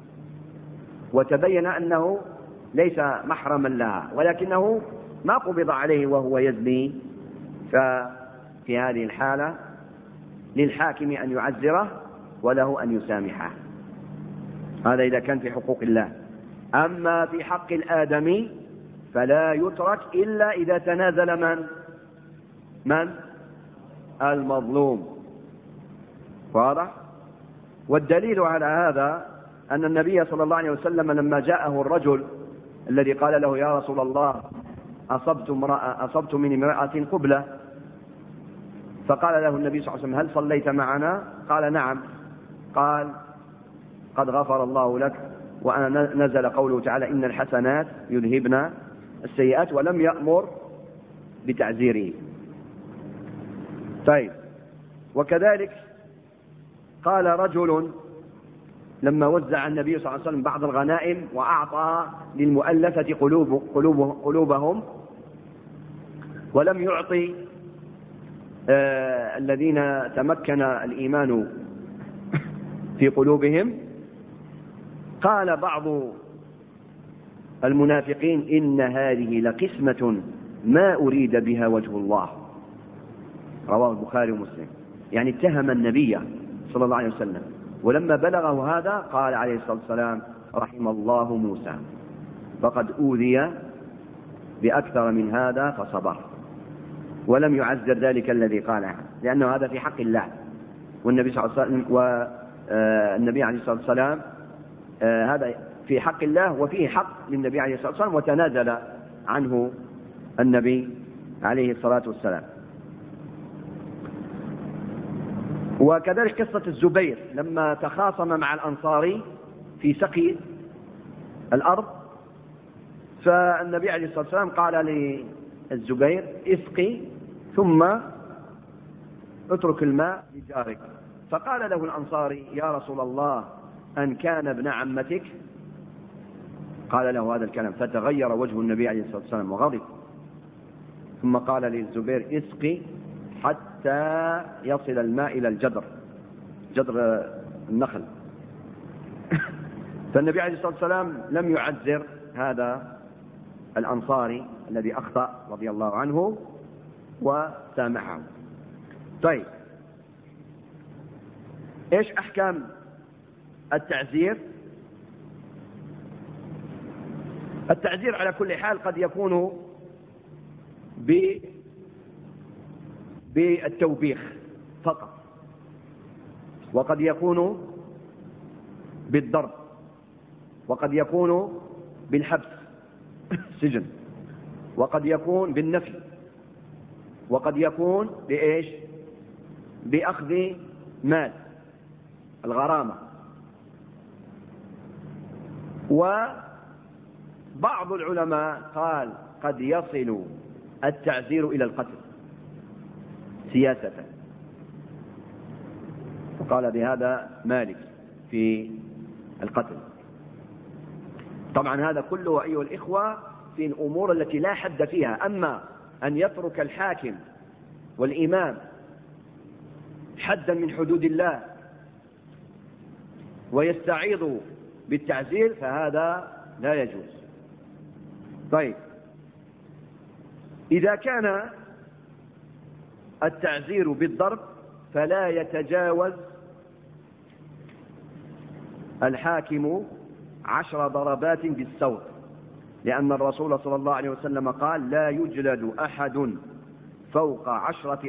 وتبين أنه ليس محرما لها، ولكنه ما قبض عليه وهو يزني، ففي هذه الحالة للحاكم أن يعزره وله أن يسامحه. هذا إذا كان في حقوق الله. أما في حق الآدمي فلا يترك إلا إذا تنازل من؟ المظلوم. واضح؟ والدليل على هذا أن النبي صلى الله عليه وسلم لما جاءه الرجل الذي قال له: يا رسول الله، أصبت من امرأة قبلة، فقال له النبي صلى الله عليه وسلم: هل صليت معنا؟ قال: نعم. قال: قد غفر الله لك، وأنا نزل قوله تعالى: إن الحسنات يذهبن السيئات، ولم يأمر بتعزيره. طيب، وكذلك قال رجل لما وزع النبي صلى الله عليه وسلم بعض الغنائم وأعطى للمؤلفة قلوبهم، ولم يعطي الذين تمكن الإيمان في قلوبهم، قال بعض المنافقين: إن هذه لقسمة ما أريد بها وجه الله. رواه البخاري ومسلم. يعني اتهم النبي صلى الله عليه وسلم، ولما بلغه هذا قال عليه الصلاة والسلام: رحم الله موسى، فقد أوذي بأكثر من هذا فصبر، ولم يعزر ذلك الذي قاله، لأنه هذا في حق الله، والنبي صلى الله عليه وسلم والنبي عليه الصلاة والسلام هذا في حق الله وفيه حق للنبي عليه الصلاة والسلام، وتنازل عنه النبي عليه الصلاة والسلام. وكذلك قصة الزبير لما تخاصم مع الأنصاري في سقي الأرض، فالنبي عليه الصلاة والسلام قال للزبير: اسقي ثم اترك الماء لجارك. فقال له الأنصاري: يا رسول الله، أن كان ابن عمتك؟ قال له هذا الكلام، فتغير وجه النبي عليه الصلاة والسلام وغضب، ثم قال للزبير: اسقي حتى يصل الماء إلى جدر النخل. فالنبي عليه الصلاة والسلام لم يعذر هذا الأنصاري الذي أخطأ رضي الله عنه وسامحه. طيب، إيش أحكام التعزير؟ التعزير على كل حال قد يكون بالتوبيخ فقط، وقد يكون بالضرب، وقد يكون بالحبس سجن، وقد يكون بالنفي، وقد يكون بإيش؟ بأخذ مال الغرامة. وبعض العلماء قال قد يصل التعزير إلى القتل سياسة، وقال بهذا مالك في القتل. طبعا هذا كله أيها الإخوة في الأمور التي لا حد فيها. أما أن يترك الحاكم والإمام حدا من حدود الله ويستعيض بالتعزير فهذا لا يجوز. طيب، إذا كان التعزير بالضرب فلا يتجاوز الحاكم 10 ضربات بالسوط، لأن الرسول صلى الله عليه وسلم قال: لا يجلد أحد فوق 10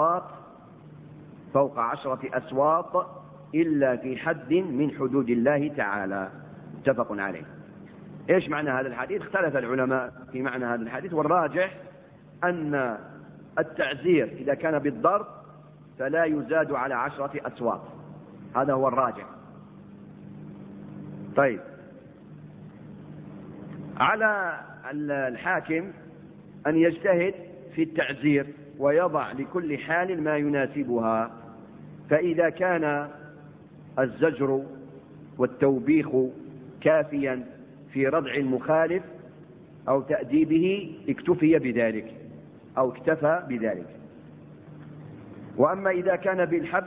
أسواط إلا في حد من حدود الله تعالى. متفق عليه. إيش معنى هذا الحديث؟ اختلف العلماء في معنى هذا الحديث، والراجح أن التعزير إذا كان بالضرب فلا يزاد على 10 أسواط، هذا هو الراجح. طيب، على الحاكم أن يجتهد في التعزير ويضع لكل حال ما يناسبها، فإذا كان الزجر والتوبيخ كافيا في ردع المخالف أو تأديبه اكتفي بذلك أو اكتفى بذلك. وأما إذا كان بالحبس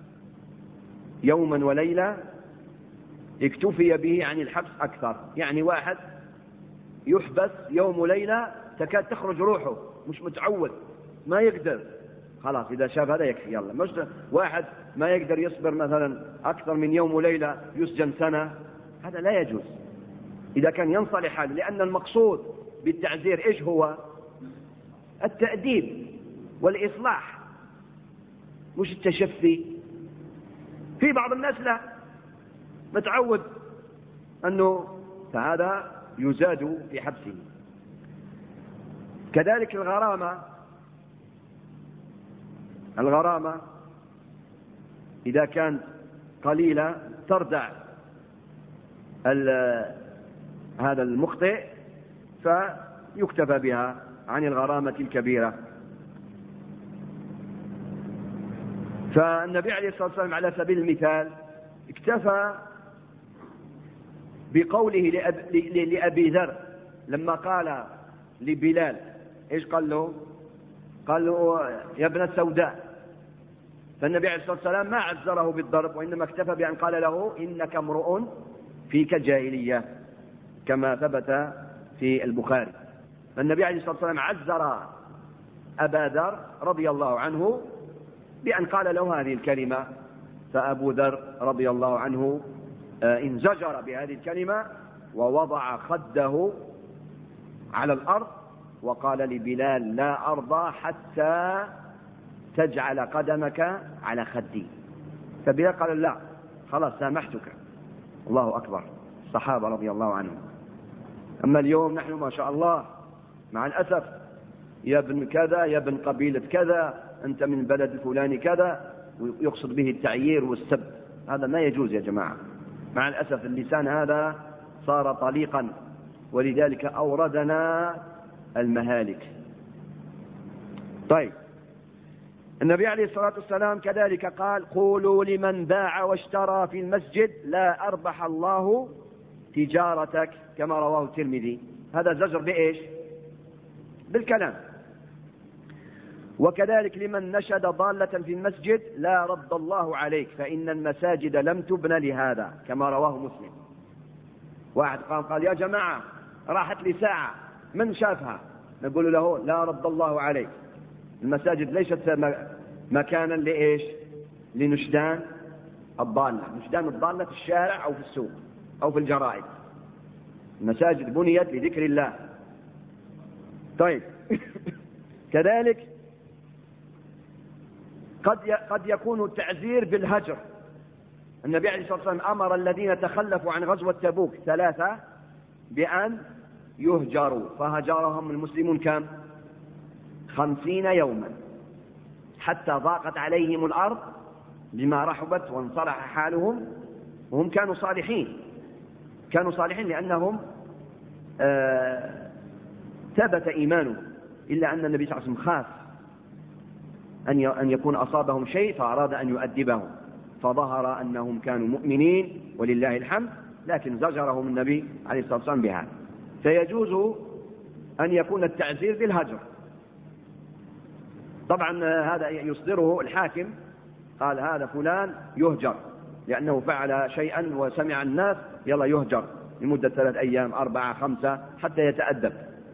يوما وليلة اكتفي به عن الحبس أكثر. يعني واحد يحبس يوم وليلة تكاد تخرج روحه، مش متعود، ما يقدر، خلاص إذا شاف هذا يكفي. يلا مش واحد ما يقدر يصبر مثلا أكثر من يوم وليلة يسجن سنة، هذا لا يجوز إذا كان ينصلح حاله، لأن المقصود بالتعزير إيش هو؟ التأديب والإصلاح مش التشفي. في بعض الناس لا متعود أنه فهذا يزاد في حبسه. كذلك الغرامة إذا كان قليلة تردع هذا المخطئ فيكتفى بها عن الغرامة الكبيرة. فالنبي عليه الصلاة والسلام على سبيل المثال اكتفى بقوله لأبي ذر لما قال لبلال إيش قال له؟ قال له يا ابن السوداء. فالنبي عليه الصلاة والسلام ما عزره بالضرب، وإنما اكتفى بأن قال له إنك امرؤ فيك جاهلية، كما ثبت في البخاري. فالنبي عليه الصلاة والسلام عزر أبا ذر رضي الله عنه بأن قال له هذه الكلمة، فأبو ذر رضي الله عنه انزجر بهذه الكلمة ووضع خده على الأرض وقال لبلال لا أرضى حتى تجعل قدمك على خدي. فبلال قال لا خلاص سامحتك. الله أكبر، الصحابة رضي الله عنهم. أما اليوم نحن ما شاء الله مع الأسف يا ابن كذا، يا ابن قبيلة كذا، أنت من البلد الفلاني كذا، ويقصد به التعيير والسب. هذا ما يجوز يا جماعة. مع الأسف اللسان هذا صار طليقا، ولذلك أوردنا المهالك. طيب، النبي عليه الصلاة والسلام كذلك قال قولوا لمن باع واشترى في المسجد لا أربح الله تجارتك، كما رواه الترمذي. هذا زجر بإيش؟ بالكلام. وكذلك لمن نشد ضالة في المسجد لا رد الله عليك فإن المساجد لم تبن لهذا، كما رواه مسلم. واحد قال يا جماعة راحت لي ساعة من شافها؟ نقول له لا رد الله عليك، المساجد ليست مكانا لإيش؟ لنشدان الضالة. نشدان الضالة في الشارع أو في السوق أو في الجرائد. المساجد بنيت لذكر الله. طيب كذلك قد يكون التعزير بالهجر. النبي عليه الصلاة والسلام أمر الذين تخلفوا عن غزوة تبوك 3 بأن يهجروا، فهجرهم المسلمون كم؟ 50 يوما حتى ضاقت عليهم الأرض بما رحبت وانصلح حالهم، وهم كانوا صالحين لأنهم ثبت إيمانهم، إلا أن النبي صلى الله عليه وسلم خاف أن يكون أصابهم شيء فأراد أن يؤدبهم، فظهر أنهم كانوا مؤمنين ولله الحمد، لكن زجرهم النبي عليه الصلاة والسلام بها. فيجوز أن يكون التعزير بالهجر. طبعا هذا يصدره الحاكم، قال هذا فلان يهجر لأنه فعل شيئا وسمع الناس يلا يهجر لمدة 3 أيام 4 5 حتى يتأدب.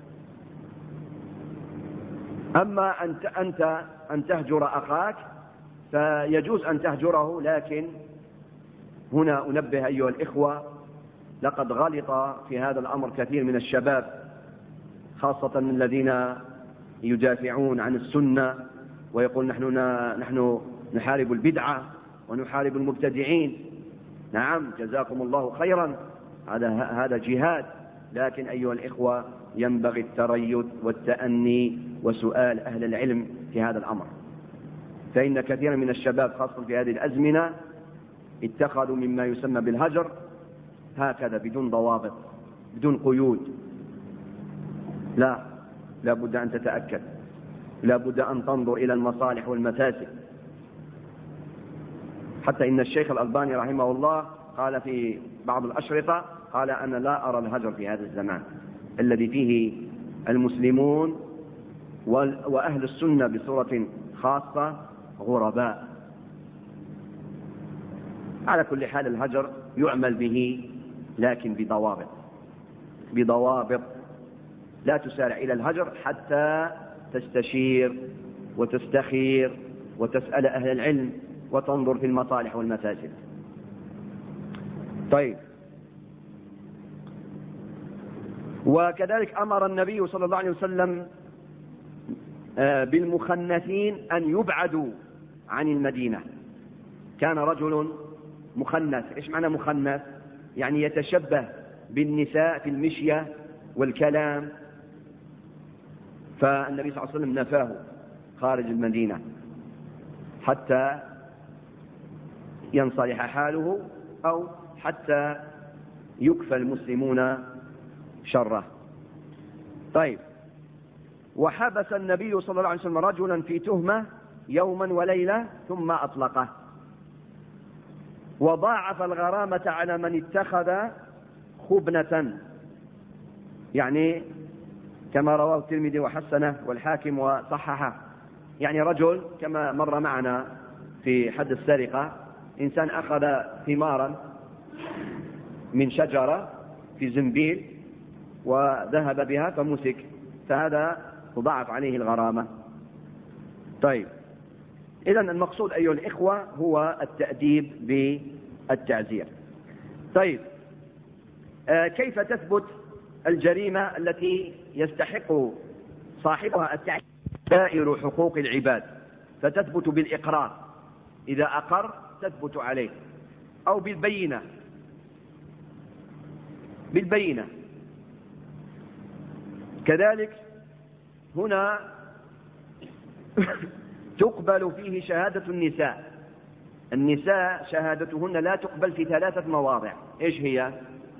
أما أنت أن تهجر أخاك فيجوز أن تهجره، لكن هنا أنبه أيها الإخوة، لقد غلط في هذا الأمر كثير من الشباب، خاصة من الذين يدافعون عن السنة ويقول نحن نحارب البدعة ونحارب المبتدعين. نعم جزاكم الله خيرا، هذا جهاد، لكن أيها الإخوة ينبغي التريث والتأني وسؤال أهل العلم في هذا الأمر، فإن كثيرا من الشباب خاصة في هذه الأزمنة اتخذوا مما يسمى بالهجر هكذا بدون ضوابط بدون قيود. لا بد أن تتأكد، لا بد أن تنظر إلى المصالح والمفاسد. حتى إن الشيخ الألباني رحمه الله قال في بعض الأشرطة قال أنا لا أرى الهجر في هذا الزمان الذي فيه المسلمون وأهل السنة بصورة خاصة غرباء. على كل حال الهجر يعمل به لكن بضوابط، لا تسارع إلى الهجر حتى تستشير وتستخير وتسأل أهل العلم وتنظر في المصالح والمفاسد. طيب، وكذلك أمر النبي صلى الله عليه وسلم بالمخنثين أن يبعدوا عن المدينة. كان رجل مخنث. إيش معنى مخنث؟ يعني يتشبه بالنساء في المشية والكلام، فالنبي صلى الله عليه وسلم نفاه خارج المدينة حتى ينصلح حاله أو حتى يكفى المسلمون شره. طيب، وحبس النبي صلى الله عليه وسلم رجلا في تهمة يوما وليلة ثم أطلقه، وضاعف الغرامة على من اتخذ خبنة، يعني كما رواه الترمذي وحسنه والحاكم وصححه. يعني رجل كما مر معنا في حد السرقة، إنسان أخذ ثمارا من شجرة في زنبيل وذهب بها فمسك، فهذا تضاعف عليه الغرامة. طيب، إذن المقصود أيها الإخوة هو التأديب بالتعزير. طيب، كيف تثبت الجريمة التي يستحق صاحبها التعزير؟ سائر حقوق العباد، فتثبت بالإقرار، إذا أقر تثبت عليه، أو بالبينة. كذلك هنا تقبل فيه شهادة النساء شهادتهن لا تقبل في 3 مواضع. إيش هي؟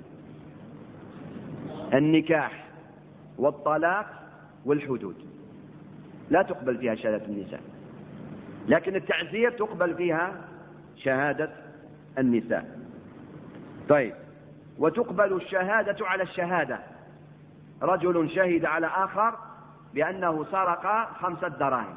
النكاح والطلاق والحدود، لا تقبل فيها شهادة النساء، لكن التعزير تقبل فيها شهادة النساء. طيب، وتقبل الشهادة على الشهادة. رجل شهد على آخر بأنه سرق 5 دراهم،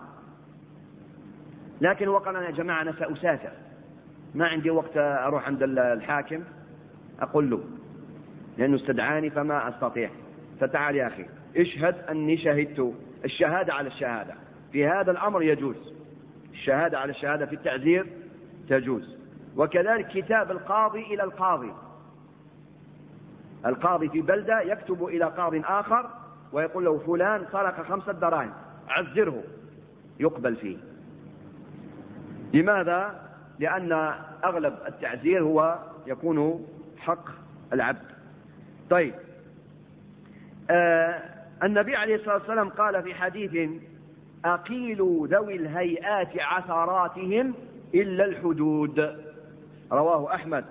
لكن وقال يا جماعة أنا سأسافر، ما عندي وقت أروح عند الحاكم أقول له لأنه استدعاني فما أستطيع، فتعال يا أخي اشهد أني شهدت. الشهادة على الشهادة في هذا الأمر يجوز، الشهادة على الشهادة في التعزير تجوز. وكذلك كتاب القاضي إلى القاضي في بلدة يكتب إلى قاض آخر ويقول له فلان سرق 5 دراهم عزره، يقبل فيه. لماذا؟ لأن أغلب التعزير هو يكون حق العبد. طيب، النبي عليه الصلاة والسلام قال في حديث: أقيلوا ذوي الهيئات عثراتهم إلا الحدود. رواه أحمد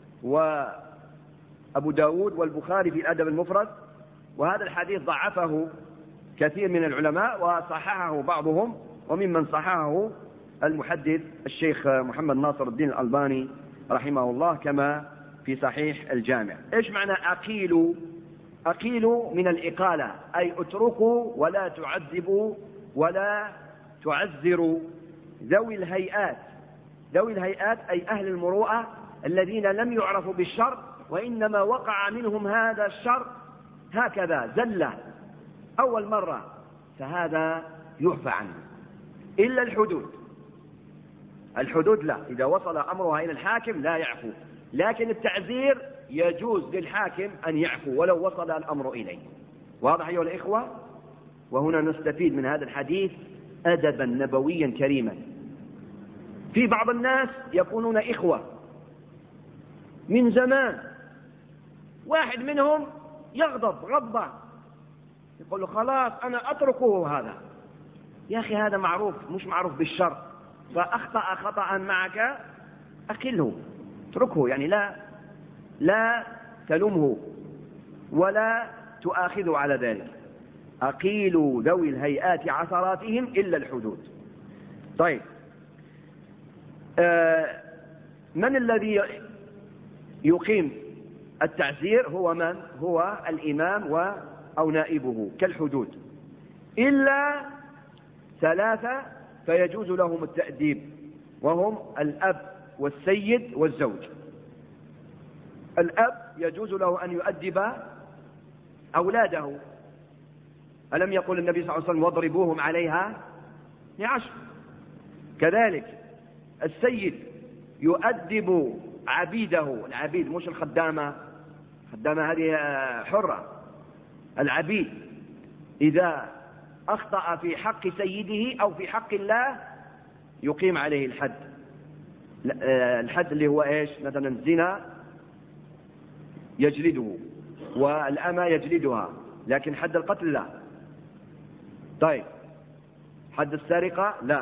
وأبو داود والبخاري في الأدب المفرد. وهذا الحديث ضعفه كثير من العلماء وصححه بعضهم، وممن صححه المحدث الشيخ محمد ناصر الدين الألباني رحمه الله كما في صحيح الجامع. إيش معنى أقيلوا؟ أقيلوا من الإقالة، أي اتركوا ولا تعذبوا ولا تعزروا ذوي الهيئات. ذوي الهيئات أي أهل المروءة الذين لم يعرفوا بالشر، وإنما وقع منهم هذا الشر هكذا زلة أول مرة، فهذا يعفى عنه. إلا الحدود لا، إذا وصل أمرها إلى الحاكم لا يعفو، لكن التعزير يجوز للحاكم أن يعفو ولو وصل الأمر إليه. واضح أيها الإخوة؟ وهنا نستفيد من هذا الحديث أدبا نبويا كريما. في بعض الناس يكونون إخوة من زمان، واحد منهم يغضب غضبة يقول له خلاص أنا أتركه هذا. يا أخي هذا معروف مش معروف بالشر، فأخطأ خطأ معك أكله اتركه، يعني لا تلومه ولا تؤاخذه على ذلك. أقيلوا ذوي الهيئات عثراتهم إلا الحدود. طيب، من الذي يقيم التعزير؟ هو من؟ هو الإمام أو نائبه كالحدود، إلا ثلاثة فيجوز لهم التأديب، وهم الأب والسيد والزوج. الأب يجوز له أن يؤدب أولاده، ألم يقل النبي صلى الله عليه وسلم واضربوهم عليها 10؟ كذلك السيد يؤدب عبيده، العبيد مش الخدامة، الخدامة هذه حرة، العبيد إذا أخطأ في حق سيده أو في حق الله يقيم عليه الحد. الحد اللي هو إيش؟ مثلا الزنا يجلده، والأمة يجلدها، لكن حد القتل لا. طيب حد السرقة لا.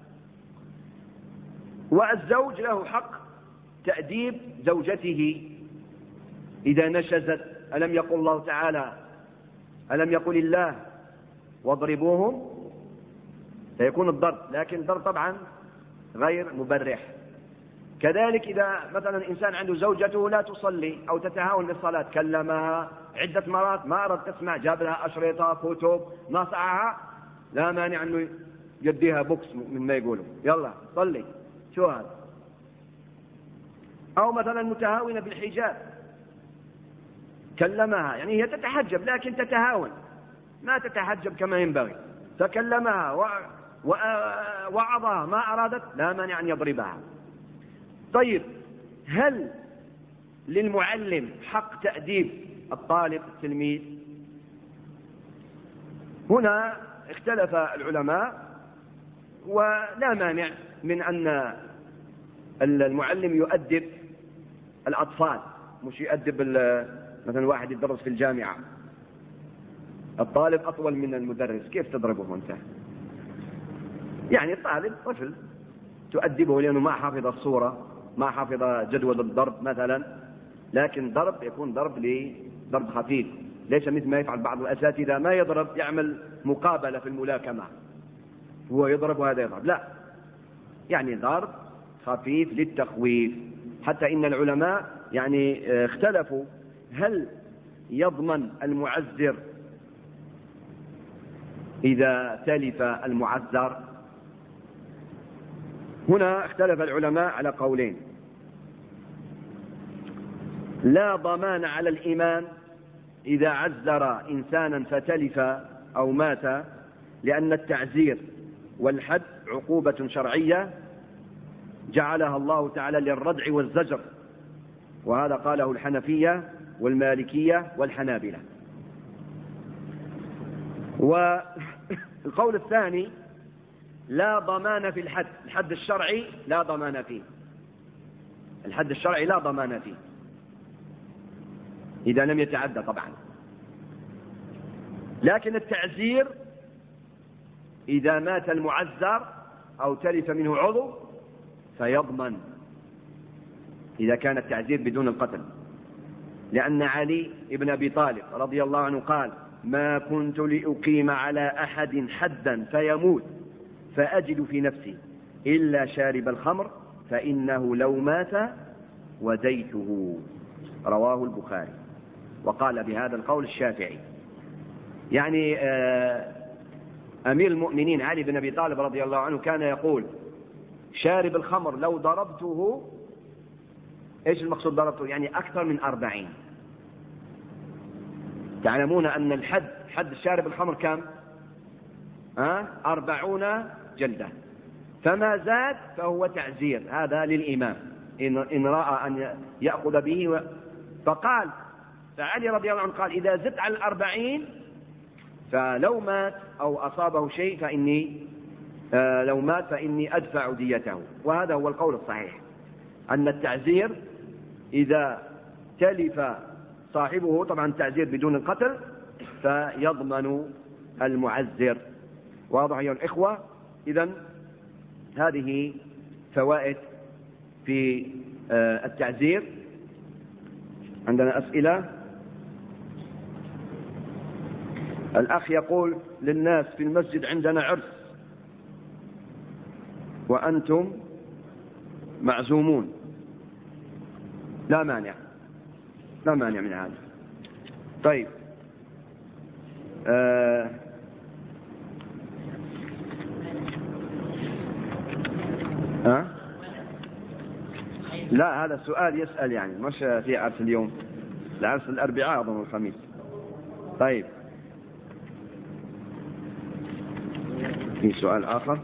والزوج له حق تأديب زوجته إذا نشزت، ألم يقل الله تعالى، ألم يقل الله واضربوهم؟ فيكون الضرب، لكن الضرب طبعا غير مبرح. كذلك إذا مثلا إنسان عنده زوجته لا تصلي أو تتهاون بالصلاة، كلمها عدة مرات ما أردت تسمع، جاب لها أشرطة كتب نصعها، لا مانع أنه يديها بوكس مما يقولوا يلا صلي. شو هذا؟ أو مثلا متهاونة بالحجاب، كلمها، يعني هي تتحجب لكن تتهاون، ما تتحجب كما ينبغي، فكلمها ووعظها ما أرادت، لا مانع أن يضربها. طيب هل للمعلم حق تأديب الطالب التلميذ؟ هنا اختلف العلماء، ولا مانع من أن المعلم يؤدب الأطفال، مش يؤدب مثلا واحد يدرس في الجامعة، الطالب أطول من المدرس، كيف تضربه أنت؟ يعني الطالب طفل تؤدبه لأنه ما حافظ الصورة، ما حافظ جدول الضرب مثلا، لكن ضرب يكون ضرب خفيف، ليس مثل ما يفعل بعض الأساتذة، ما يضرب يعمل مقابلة في الملاكمة، هو يضرب وهذا يضرب، لا، يعني ضرب خفيف للتخويف. حتى إن العلماء يعني اختلفوا هل يضمن المعزر إذا تلف المعزر. هنا اختلف العلماء على قولين: لا ضمان على الإمام إذا عزر إنسانا فتلف أو مات، لأن التعزير والحد عقوبة شرعية جعلها الله تعالى للردع والزجر، وهذا قاله الحنفية والمالكية والحنابلة. والقول الثاني لا ضمان في الحد، الحد الشرعي لا ضمان فيه، الحد الشرعي لا ضمان فيه إذا لم يتعدى طبعا، لكن التعزير إذا مات المعزر أو تلف منه عضو فيضمن إذا كان التعزير بدون القتل، لأن علي بن أبي طالب رضي الله عنه قال: ما كنت لأقيم على أحد حدا فيموت فأجد في نفسي إلا شارب الخمر فإنه لو مات وديته. رواه البخاري. وقال بهذا القول الشافعي. يعني أمير المؤمنين علي بن أبي طالب رضي الله عنه كان يقول: شارب الخمر لو ضربته، إيش المقصود ضربته؟ يعني أكثر من 40. تعلمون أن الحد، حد شارب الخمر كم؟ 40 جلدة، فما زاد فهو تعزير، هذا للإمام إن رأى أن يأخذ به. فقال فعلي رضي الله عنه قال: إذا زدت على 40 فلو مات أو أصابه شيء لو مات فإني أدفع ديته. وهذا هو القول الصحيح، أن التعزير إذا تلف صاحبه، طبعا التعزير بدون القتل، فيضمن المعزر. واضح أيها الإخوة؟ إذن هذه فوائد في التعزير. عندنا أسئلة. الأخ يقول للناس في المسجد: عندنا عرس وأنتم معزومون، لا مانع من هذا. طيب لا، هذا السؤال يسأل يعني مش في عرس اليوم، العرس الأربعاء أظن الخميس. طيب في سؤال آخر.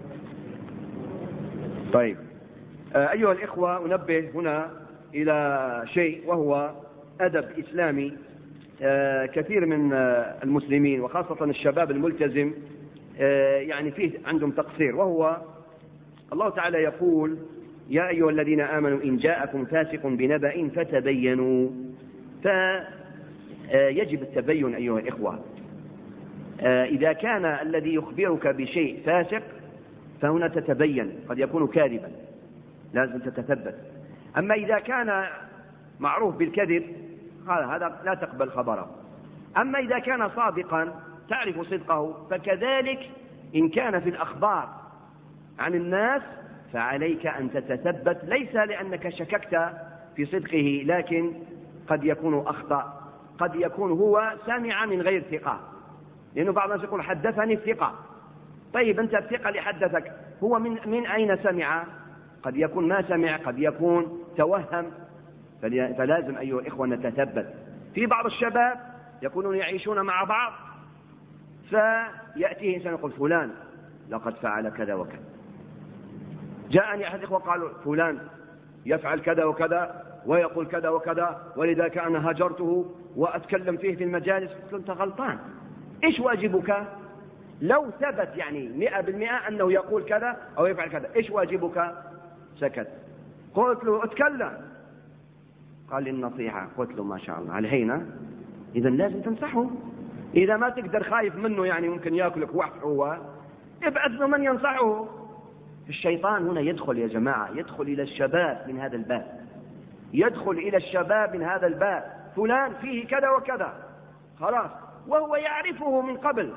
طيب أيها الإخوة، أنبه هنا إلى شيء وهو أدب إسلامي كثير من المسلمين وخاصة الشباب الملتزم يعني فيه عندهم تقصير، وهو الله تعالى يقول: يا أيها الذين آمنوا إن جاءكم فاسق بنبأ فتبينوا. فيجب التبين أيها الإخوة. إذا كان الذي يخبرك بشيء فاسق فهنا تتبين، قد يكون كاذبا، لازم تتثبت. أما إذا كان معروف بالكذب هذا لا تقبل خبره. أما إذا كان صادقا تعرف صدقه، فكذلك إن كان في الأخبار عن الناس فعليك أن تتثبت، ليس لأنك شككت في صدقه، لكن قد يكون أخطأ، قد يكون هو سمع من غير ثقة، لأنه بعض الناس يقول حدثني الثقة. طيب أنت الثقة اللي حدثك هو من أين سمع؟ قد يكون ما سمع، قد يكون توهم. فلازم أيها الإخوة نتثبت. في بعض الشباب يكونون يعيشون مع بعض، فيأتيه إنسان يقول: فلان لقد فعل كذا وكذا. جاءني أحد الإخوة قالوا: فلان يفعل كذا وكذا ويقول كذا وكذا، ولذلك أنا هجرته وأتكلم فيه في المجالس. قلت: أنت غلطان، إيش واجبك؟ لو ثبت يعني 100% أنه يقول كذا أو يفعل كذا، إيش واجبك؟ سكت. قلت له: اتكلم. قال لي: النصيحة. قلت له: ما شاء الله علينا، إذا لازم تنصحه. إذا ما تقدر خايف منه يعني ممكن يأكلك وحش، هو ابعث له من ينصحه. الشيطان هنا يدخل يا جماعة، يدخل إلى الشباب من هذا الباب، يدخل إلى الشباب من هذا الباب. فلان فيه كذا وكذا، خلاص، وهو يعرفه من قبل.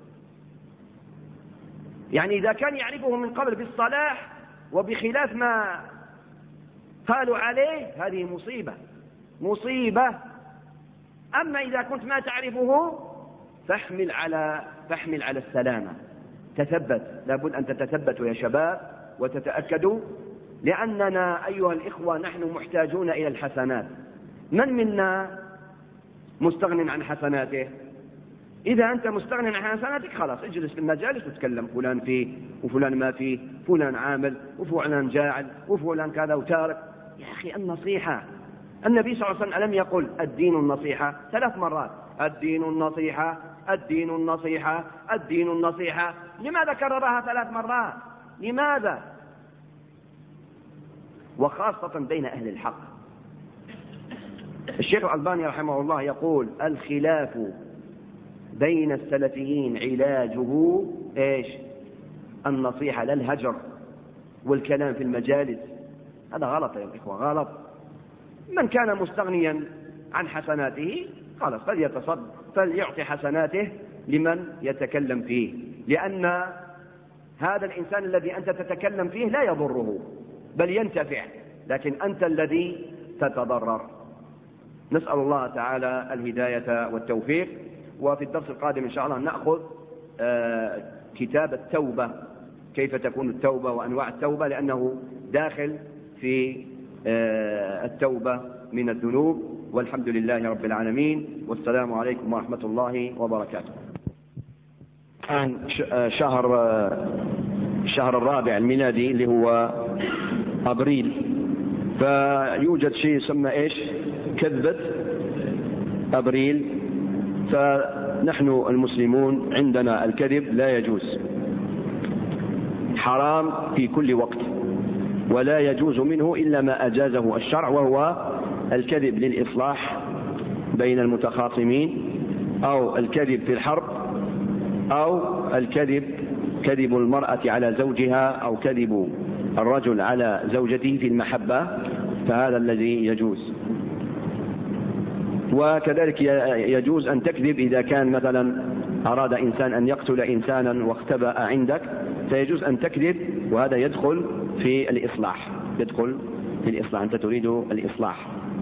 يعني إذا كان يعرفه من قبل بالصلاح وبخلاف ما قالوا عليه، هذه مصيبة. أما إذا كنت ما تعرفه فاحمل على السلامة، تثبت. لابد أن تتثبتوا يا شباب وتتأكدوا، لأننا أيها الإخوة نحن محتاجون إلى الحسنات. من منا مستغن عن حسناته؟ إذا أنت مستغن عن حسناتك خلاص اجلس في المجالس وتكلم: فلان فيه وفلان ما فيه، فلان عامل وفلان جاعل وفلان كذا وتارك. يا أخي النصيحة، النبي صلى الله عليه وسلم ألم يقل الدين النصيحة 3 مرات؟ الدين النصيحة، الدين النصيحة، الدين النصيحة. لماذا كررها 3 مرات؟ لماذا؟ وخاصة بين أهل الحق. الشيخ الألباني رحمه الله يقول: الخلاف بين السلفيين علاجه إيش؟ النصيحة، لا الهجر والكلام في المجالس. هذا غلط يا إخوة، غلط. من كان مستغنيا عن حسناته خلاص فليعطي حسناته لمن يتكلم فيه، لأن هذا الإنسان الذي أنت تتكلم فيه لا يضره بل ينتفع، لكن أنت الذي تتضرر. نسأل الله تعالى الهداية والتوفيق. وفي الدرس القادم إن شاء الله نأخذ كتاب التوبة، كيف تكون التوبة وأنواع التوبة، لأنه داخل في التوبة من الذنوب. والحمد لله رب العالمين، والسلام عليكم ورحمة الله وبركاته. الآن شهر الرابع الميلادي اللي هو أبريل، فيوجد شيء يسمى إيش؟ كذبة أبريل. فنحن المسلمون عندنا الكذب لا يجوز، حرام في كل وقت، ولا يجوز منه إلا ما أجازه الشرع، وهو الكذب للإصلاح بين المتخاصمين، أو الكذب في الحرب، أو كذب المرأة على زوجها، أو كذب الرجل على زوجته في المحبة، فهذا الذي يجوز. وكذلك يجوز أن تكذب إذا كان مثلا أراد إنسان أن يقتل إنسانا واختبأ عندك، فيجوز أن تكذب، وهذا يدخل في الإصلاح، أنت تريد الإصلاح.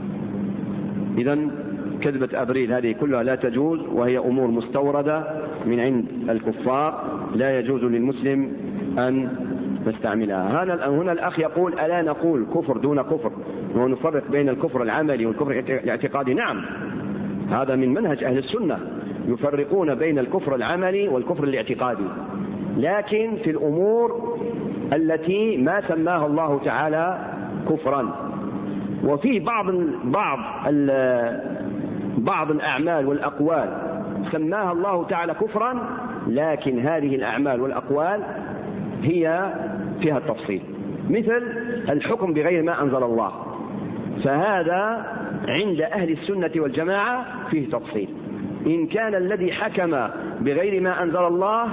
إذن كذبة أبريل هذه كلها لا تجوز، وهي أمور مستوردة من عند الكفار لا يجوز للمسلم أن نستعملها. هنا الأخ يقول: ألا نقول كفر دون كفر ونفرق بين الكفر العملي والكفر الاعتقادي؟ نعم، هذا من منهج أهل السنة، يفرقون بين الكفر العملي والكفر الاعتقادي، لكن في الأمور التي ما سماها الله تعالى كفرا. وفي بعض الأعمال والأقوال سماها الله تعالى كفرا، لكن هذه الأعمال والأقوال هي فيها التفصيل، مثل الحكم بغير ما أنزل الله، فهذا عند أهل السنة والجماعة فيه تفصيل. إن كان الذي حكم بغير ما أنزل الله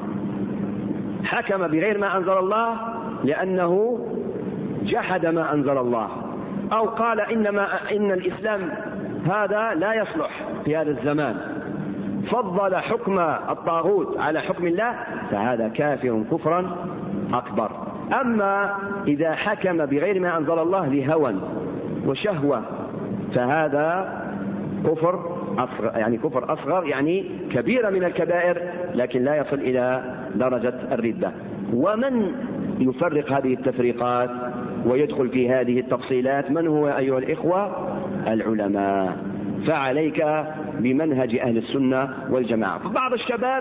حكم بغير ما أنزل الله لأنه جحد ما أنزل الله، أو قال إن الإسلام هذا لا يصلح في هذا الزمان، فضل حكم الطاغوت على حكم الله، فهذا كافر كفرا أكبر. أما إذا حكم بغير ما أنزل الله لهوى وشهوة فهذا كفر أصغر، يعني كفر أصغر، يعني كبيرة من الكبائر، لكن لا يصل إلى درجة الردة. ومن يفرق هذه التفريقات ويدخل في هذه التفصيلات من هو أيها الإخوة؟ العلماء. فعليك بمنهج أهل السنة والجماعة. بعض الشباب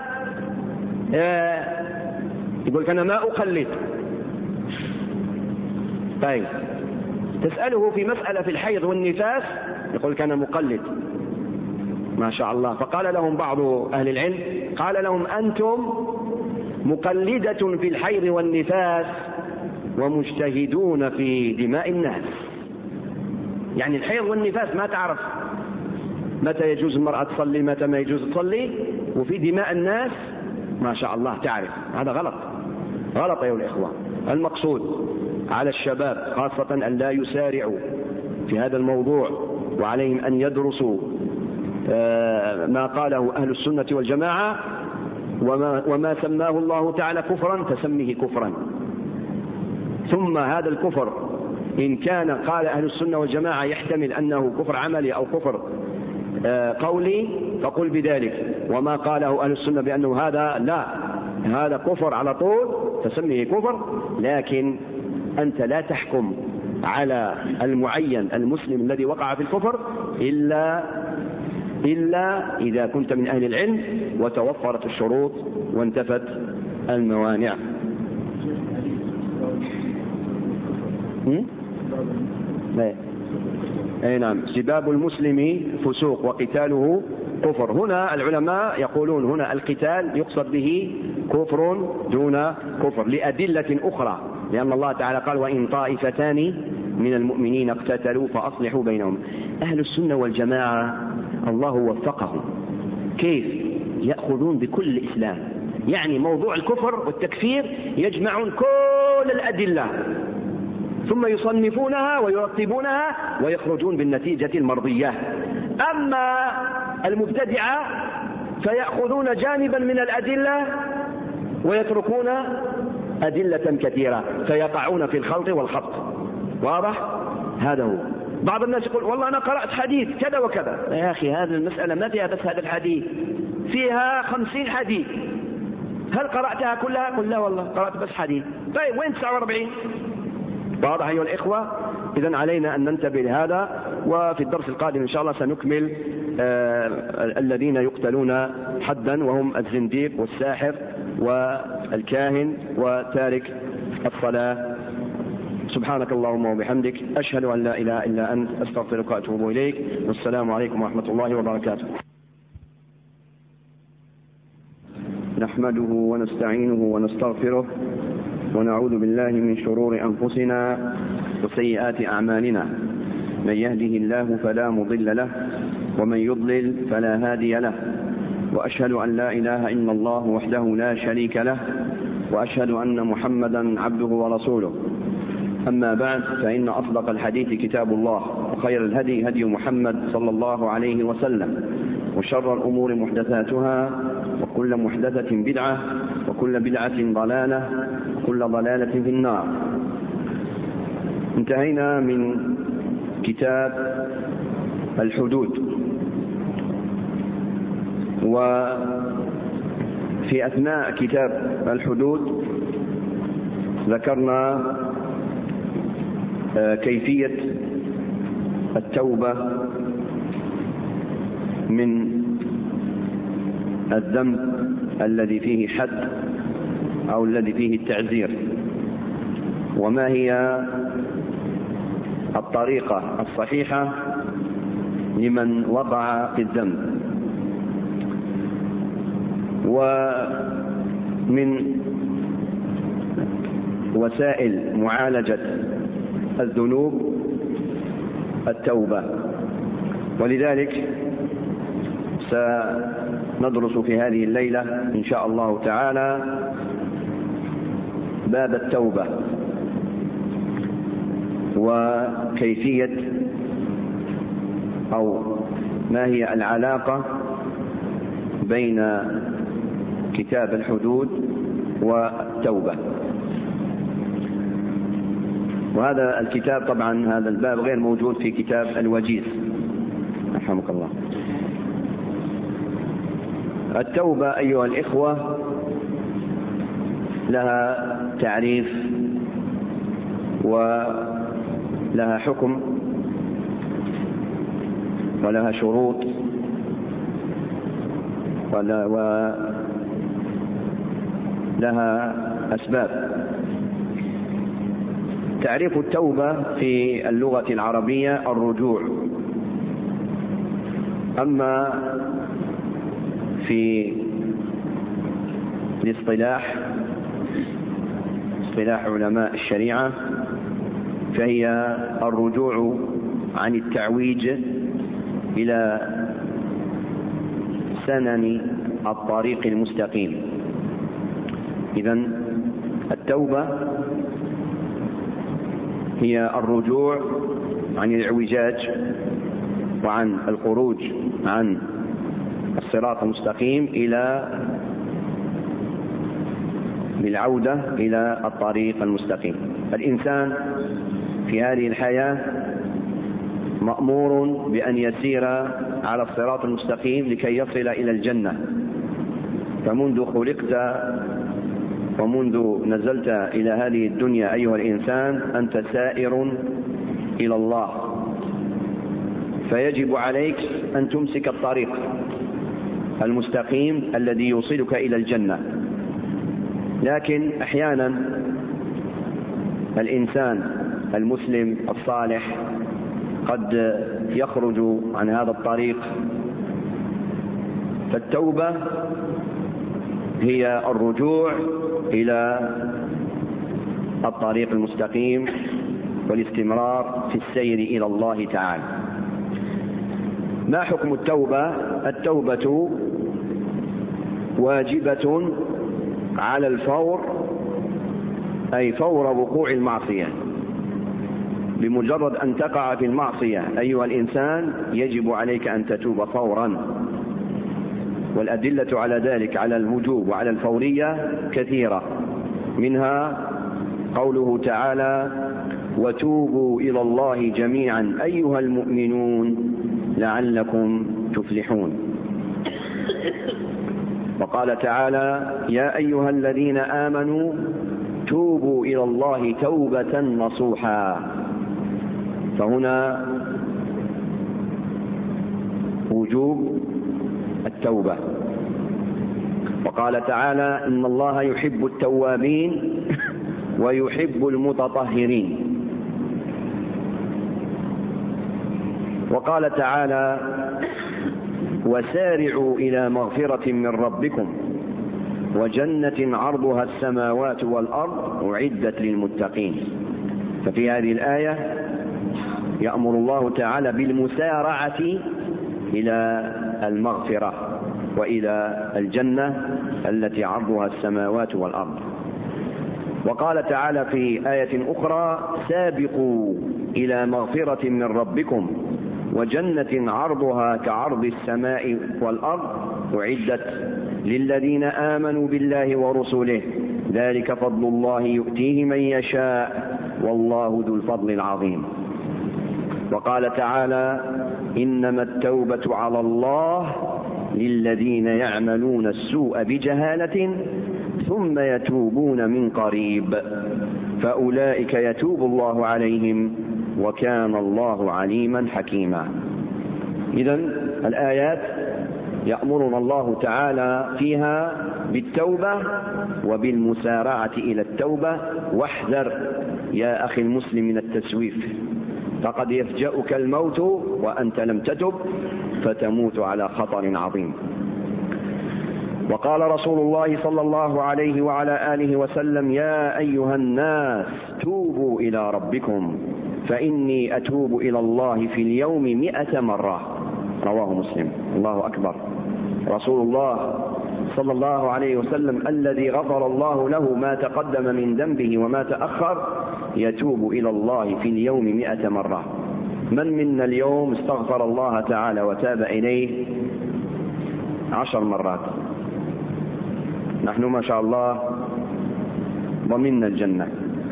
يقول أنا ما أقلد، طيب تسأله في مسألة في الحيض والنفاس يقول أنا مقلد، ما شاء الله. فقال لهم بعض أهل العلم، قال لهم أنتم مقلدة في الحيض والنفاس ومجتهدون في دماء الناس. يعني الحيض والنفاس ما تعرف متى يجوز المرأة تصلي متى ما يجوز تصلي، وفي دماء الناس ما شاء الله تعرف. هذا غلط أيها الإخوة. المقصود على الشباب خاصة أن لا يسارعوا في هذا الموضوع، وعليهم أن يدرسوا ما قاله أهل السنة والجماعة، وما سماه الله تعالى كفرا فسمه كفرا. ثم هذا الكفر إن كان قال أهل السنة والجماعة يحتمل أنه كفر عملي أو كفر قولي فقل بذلك، وما قاله أهل السنة بأنه هذا لا، هذا كفر على طول فسمه كفر. لكن أنت لا تحكم على المعين المسلم الذي وقع في الكفر إلا إذا كنت من أهل العلم وتوفرت الشروط وانتفت الموانع. أي نعم، سباب المسلم فسوق وقتاله كفر. هنا العلماء يقولون هنا القتال يقصد به كفر دون كفر لأدلة أخرى، لأن الله تعالى قال وإن طائفتان من المؤمنين اقتتلوا فأصلحوا بينهم. أهل السنة والجماعة الله وفقهم كيف يأخذون بكل الإسلام، يعني موضوع الكفر والتكفير يجمعون كل الأدلة ثم يصنفونها ويرتبونها ويخرجون بالنتيجة المرضية. أما المبتدعة فيأخذون جانبا من الأدلة ويتركون أدلة كثيرة فيقعون في الخلط والخبط. واضح؟ هذا هو. بعض الناس يقول والله أنا قرأت حديث كذا وكذا. يا أخي هذه المسألة ما فيها بس هذا الحديث، فيها 50 حديث، هل قرأتها كلها؟ قل لا والله قرأت بس حديث. طيب وين 49؟ واضح أيها الإخوة؟ إذن علينا أن ننتبه لهذا، وفي الدرس القادم إن شاء الله سنكمل الذين يقتلون حدا وهم الزنديق والساحر والكاهن وتارك الصلاة. سبحانك اللهم وبحمدك، أشهد أن لا إله إلا أنت، أستغفرك وأتوب إليك، والسلام عليكم ورحمة الله وبركاته. نحمده ونستعينه ونستغفره ونعوذ بالله من شرور أنفسنا وسيئات أعمالنا، من يهده الله فلا مضل له ومن يضلل فلا هادي له، وأشهد أن لا إله إلا الله وحده لا شريك له، وأشهد أن محمدا عبده ورسوله. أما بعد، فإن أصدق الحديث كتاب الله، وخير الهدي هدي محمد صلى الله عليه وسلم، وشر الأمور محدثاتها، وكل محدثة بدعة، وكل بدعة ضلالة، وكل ضلالة في النار. انتهينا من كتاب الحدود. وفي أثناء كتاب الحدود ذكرنا كيفية التوبة من الذنب الذي فيه حد أو الذي فيه التعزير، وما هي الطريقة الصحيحة لمن وقع في الذنب. ومن وسائل معالجة الذنوب التوبة، ولذلك سندرس في هذه الليلة إن شاء الله تعالى باب التوبة وكيفية أو ما هي العلاقة بين كتاب الحدود والتوبة. وهذا الكتاب طبعا هذا الباب غير موجود في كتاب الوجيز رحمك الله. التوبة أيها الإخوة لها تعريف ولها حكم ولها شروط ولها أسباب. تعريف التوبة في اللغة العربية الرجوع، أما في الاصطلاح اصطلاح علماء الشريعة فهي الرجوع عن التعويج إلى سنن الطريق المستقيم. إذن التوبة هي الرجوع عن الاعوجاج وعن الخروج عن الصراط المستقيم إلى بالعودة إلى الطريق المستقيم. الإنسان في هذه الحياة مأمور بأن يسير على الصراط المستقيم لكي يصل إلى الجنة، فمنذ خلقت ومنذ نزلت إلى هذه الدنيا أيها الإنسان أنت سائر إلى الله، فيجب عليك أن تمسك الطريق المستقيم الذي يوصلك إلى الجنة. لكن أحيانا الإنسان المسلم الصالح قد يخرج عن هذا الطريق، فالتوبة هي الرجوع إلى الطريق المستقيم والاستمرار في السير إلى الله تعالى. ما حكم التوبة؟ التوبة واجبة على الفور، أي فور وقوع المعصية. بمجرد أن تقع في المعصية أيها الإنسان يجب عليك أن تتوب فورا، والأدلة على ذلك على الوجوب وعلى الفورية كثيرة، منها قوله تعالى: وتوبوا إلى الله جميعا أيها المؤمنون لعلكم تفلحون. وقال تعالى: يا أيها الذين آمنوا توبوا إلى الله توبة نصوحا. فهنا وجوب التوبة. وقال تعالى: إن الله يحب التوابين ويحب المتطهرين. وقال تعالى: وسارعوا إلى مغفرة من ربكم وجنة عرضها السماوات والأرض أعدت للمتقين. ففي هذه الآية يأمر الله تعالى بالمسارعة إلى المغفرة وإلى الجنة التي عرضها السماوات والأرض. وقال تعالى في آية أخرى: سابقوا إلى مغفرة من ربكم وجنة عرضها كعرض السماء والأرض أعدت للذين آمنوا بالله ورسله ذلك فضل الله يؤتيه من يشاء والله ذو الفضل العظيم. وقال تعالى: إنما التوبة على الله للذين يعملون السوء بجهالة ثم يتوبون من قريب فأولئك يتوب الله عليهم وكان الله عليما حكيما. إذن الآيات يأمرنا الله تعالى فيها بالتوبة وبالمسارعة إلى التوبة. واحذر يا أخي المسلم من التسويف، فقد يفجأك الموت وأنت لم تتب فتموت على خطر عظيم. وقال رسول الله صلى الله عليه وعلى آله وسلم: يا أيها الناس توبوا إلى ربكم فإني أتوب إلى الله في اليوم 100 مرة. رواه مسلم. الله أكبر. رسول الله صلى الله عليه وسلم الذي غفر الله له ما تقدم من ذنبه وما تأخر يتوب إلى الله في اليوم 100 مرة. من منا اليوم استغفر الله تعالى وتاب إليه 10 مرات؟ نحن ما شاء الله ضمننا الجنة،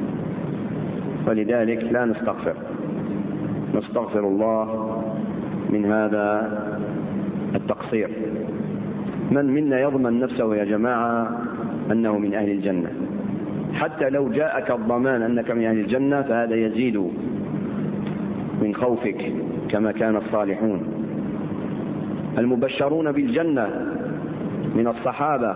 ولذلك لا نستغفر الله من هذا التقصير. من منا يضمن نفسه يا جماعة أنه من أهل الجنة؟ حتى لو جاءك الضمان أنك من أهل الجنة فهذا يزيد من خوفك كما كان الصالحون المبشرون بالجنة من الصحابة.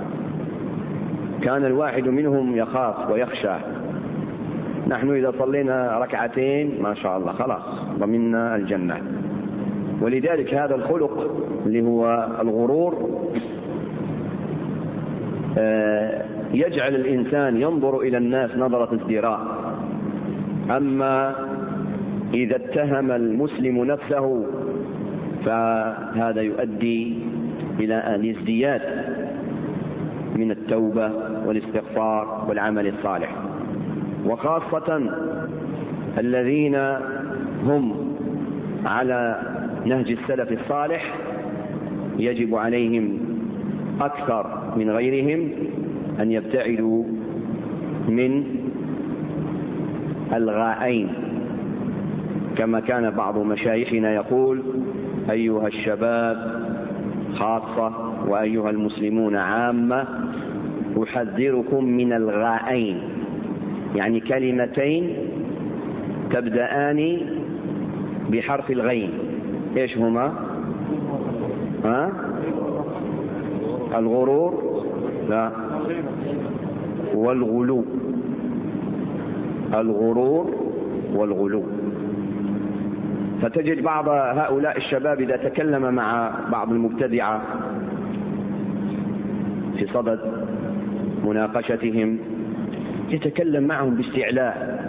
كان الواحد منهم يخاف ويخشى. نحن إذا صلينا ركعتين ما شاء الله خلاص ضمننا الجنة. ولذلك هذا الخلق اللي هو الغرور يجعل الإنسان ينظر إلى الناس نظرة ازدراء. أما إذا اتهم المسلم نفسه فهذا يؤدي إلى الازدياد من التوبة والاستغفار والعمل الصالح. وخاصة الذين هم على نهج السلف الصالح يجب عليهم أكثر من غيرهم أن يبتعدوا من الغائين، كما كان بعض مشايخنا يقول: أيها الشباب خاصة وأيها المسلمون عامة أحذركم من الغائين، يعني كلمتين تبدأان بحرف الغين. إيش هما؟ الغرور لا والغلو. الغرور والغلو. فتجد بعض هؤلاء الشباب إذا تكلم مع بعض المبتدعة في صدد مناقشتهم يتكلم معهم باستعلاء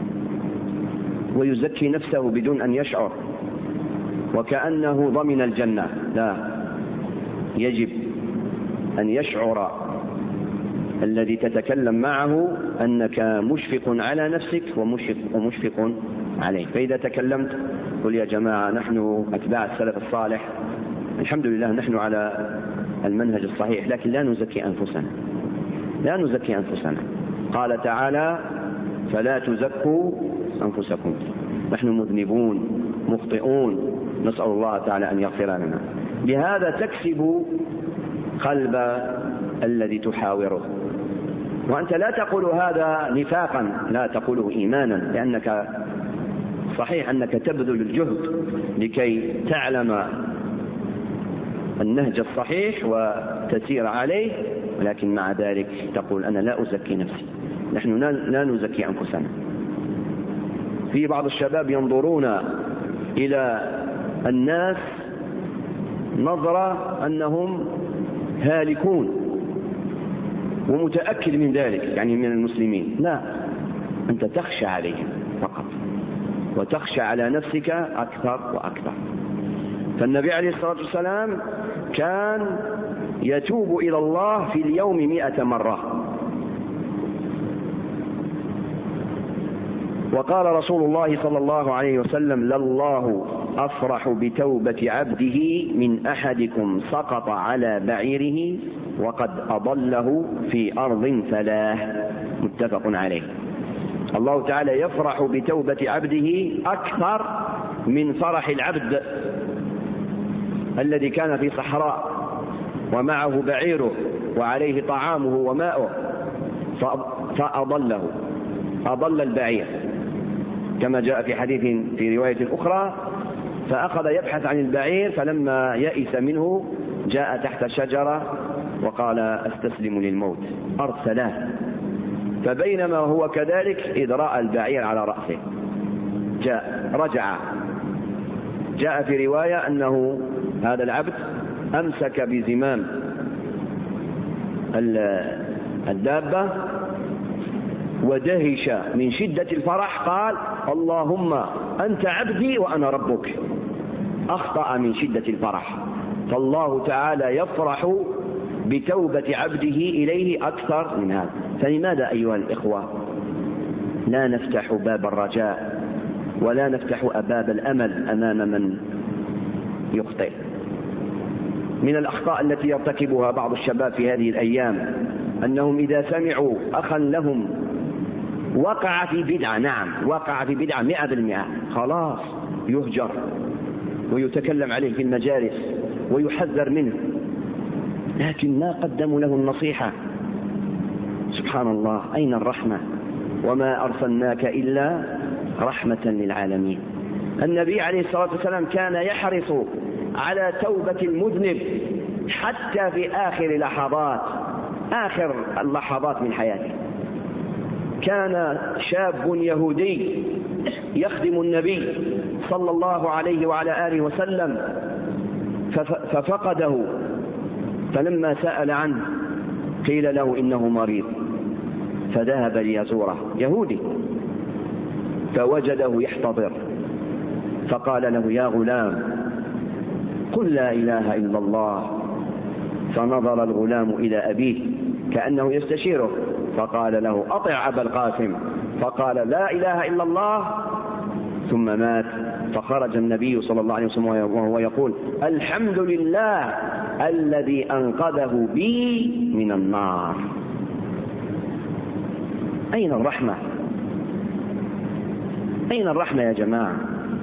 ويزكي نفسه بدون أن يشعر وكأنه ضمن الجنة. لا، يجب أن يشعر الذي تتكلم معه أنك مشفق على نفسك ومشفق عليه. فإذا تكلمت قل: يا جماعة نحن أتباع السلف الصالح، الحمد لله نحن على المنهج الصحيح، لكن لا نزكي أنفسنا. قال تعالى: فلا تزكوا أنفسكم. نحن مذنبون مخطئون، نسأل الله تعالى أن يغفر لنا. بهذا تكسب قلب الذي تحاوره. وأنت لا تقول هذا نفاقا، لا تقوله إيمانا، لأنك صحيح أنك تبذل الجهد لكي تعلم النهج الصحيح وتسير عليه، ولكن مع ذلك تقول: أنا لا أزكي نفسي. نحن لا نزكي أنفسنا. في بعض الشباب ينظرون إلى الناس نظرة أنهم هالكون، ومتأكد من ذلك، يعني من المسلمين. لا، أنت تخشى عليهم فقط، وتخشى على نفسك أكثر وأكثر. فالنبي عليه الصلاة والسلام كان يتوب إلى الله في اليوم 100 مرة. وقال رسول الله صلى الله عليه وسلم: لله أفرح بتوبة عبده من أحدكم سقط على بعيره وقد أضله في أرض فلاه. متفق عليه. الله تعالى يفرح بتوبة عبده أكثر من فرح العبد الذي كان في صحراء ومعه بعيره وعليه طعامه وماؤه، أضل البعير كما جاء في حديث في رواية أخرى، فأخذ يبحث عن البعير، فلما يئس منه جاء تحت شجرة وقال استسلم للموت، أرسله. فبينما هو كذلك إذ رأى البعير على رأسه رجع. جاء في رواية أنه هذا العبد أمسك بزمام الدابة ودهش من شدة الفرح، قال اللهم أنت عبدي وأنا ربك. أخطأ من شدة الفرح، فالله تعالى يفرح بتوبة عبده إليه أكثر من هذا. فلماذا أيها الإخوة لا نفتح باب الرجاء ولا نفتح باب الأمل أمام من يخطئ؟ من الأخطاء التي يرتكبها بعض الشباب في هذه الأيام أنهم إذا سمعوا أخا لهم وقع في بدعة، نعم وقع في بدعة 100%، خلاص يهجر ويتكلم عليه في المجالس ويحذر منه، لكن ما قدموا له النصيحة. سبحان الله، أين الرحمة؟ وما أرسلناك إلا رحمة للعالمين. النبي عليه الصلاة والسلام كان يحرص على توبة المذنب حتى في آخر اللحظات من حياته. كان شاب يهودي يخدم النبي صلى الله عليه وعلى آله وسلم ففقده، فلما سأل عنه قيل له إنه مريض، فذهب ليزوره، يهودي، فوجده يحتضر، فقال له يا غلام قل لا إله إلا الله. فنظر الغلام إلى أبيه كأنه يستشيره، فقال له أطع أبا القاسم، فقال لا إله إلا الله، ثم مات. فخرج النبي صلى الله عليه وسلم وهو يقول الحمد لله الذي أنقذه بي من النار. أين الرحمة؟ أين الرحمة يا جماعة؟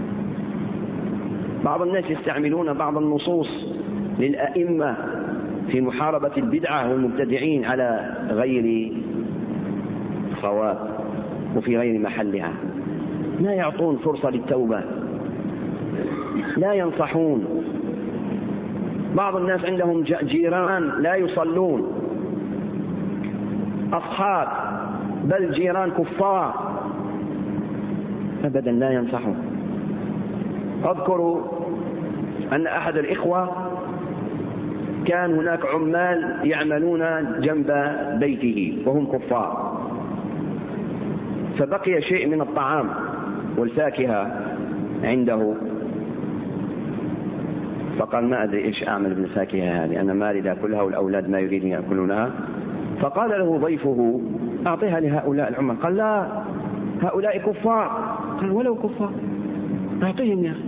بعض الناس يستعملون بعض النصوص للأئمة في محاربة البدعة والمبتدعين على غير صواب وفي غير محلها، لا يعطون فرصة للتوبة، لا ينصحون. بعض الناس عندهم جيران لا يصلون، أصحاب بل جيران كفار، أبدا لا ينصحون. أذكر أن أحد الإخوة كان هناك عمال يعملون جنب بيته وهم كفار، فبقي شيء من الطعام والفاكهة عنده، فقال ما أدري إيش أعمل بالفاكهة هذه، أنا ما أريد أكلها والأولاد ما يريدون يأكلونها. فقال له ضيفه أعطيها لهؤلاء العمال. قال لا، هؤلاء كفار. قال ولو كفار أعطيهم يا أخي.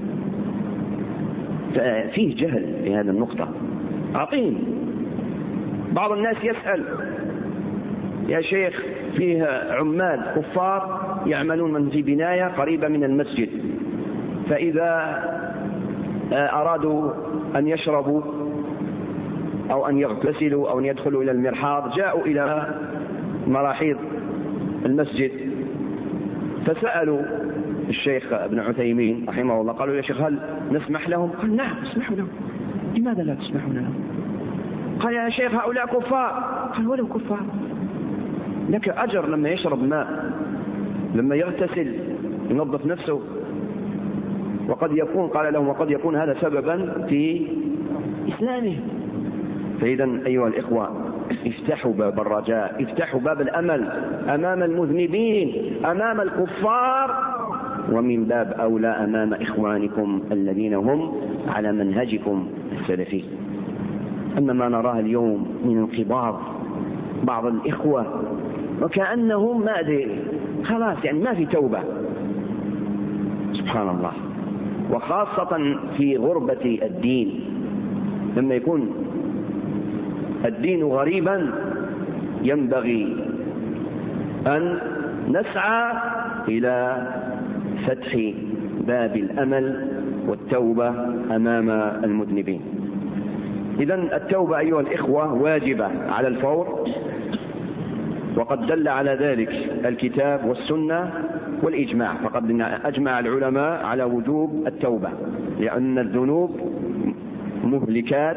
فيه جهل في هذه النقطة، أعطيهم. بعض الناس يسأل يا شيخ فيه عمال كفار يعملون من في بناية قريبة من المسجد، فإذا أرادوا أن يشربوا أو أن يغتسلوا أو أن يدخلوا إلى المرحاض جاءوا إلى مراحيض المسجد، فسألوا الشيخ ابن عثيمين رحمه الله، قالوا يا شيخ هل نسمح لهم؟ قال نعم اسمحوا لهم. لماذا لا تسمحون لهم؟ قال يا شيخ هؤلاء كفار. قال ولو كفار لك أجر لما يشرب ماء، لما يغتسل ينظف نفسه، وقد يكون قال لهم وقد يكون هذا سببا في إسلامه. فإذا أيها الإخوة افتحوا باب الرجاء، افتحوا باب الأمل أمام المذنبين، أمام الكفار، ومن باب أولى أمام إخوانكم الذين هم على منهجكم السلفي. أما ما نراه اليوم من انقباض بعض الإخوة وكأنهم ما أدري خلاص يعني ما في توبة، سبحان الله. وخاصة في غربة الدين، لما يكون الدين غريبا ينبغي أن نسعى إلى فتح باب الأمل والتوبة أمام المذنبين. إذن التوبة أيها الإخوة واجبة على الفور، وقد دل على ذلك الكتاب والسنة والإجماع، فقد أجمع العلماء على وجوب التوبة، لأن الذنوب مهلكات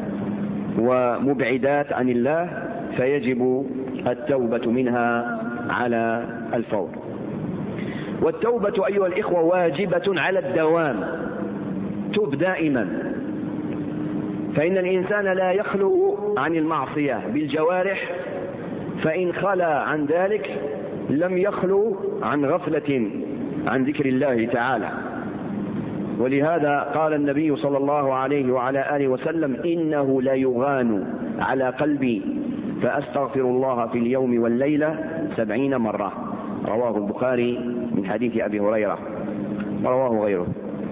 ومبعدات عن الله، فيجب التوبة منها على الفور. والتوبة أيها الإخوة واجبة على الدوام، توب دائما، فإن الإنسان لا يخلو عن المعصية بالجوارح، فإن خلا عن ذلك لم يخلو عن غفلة عن ذكر الله تعالى. ولهذا قال النبي صلى الله عليه وعلى آله وسلم: إنه لا يغان على قلبي فأستغفر الله في اليوم والليلة 70 مرة، رواه البخاري من حديث أبي هريرة، رواه غيره.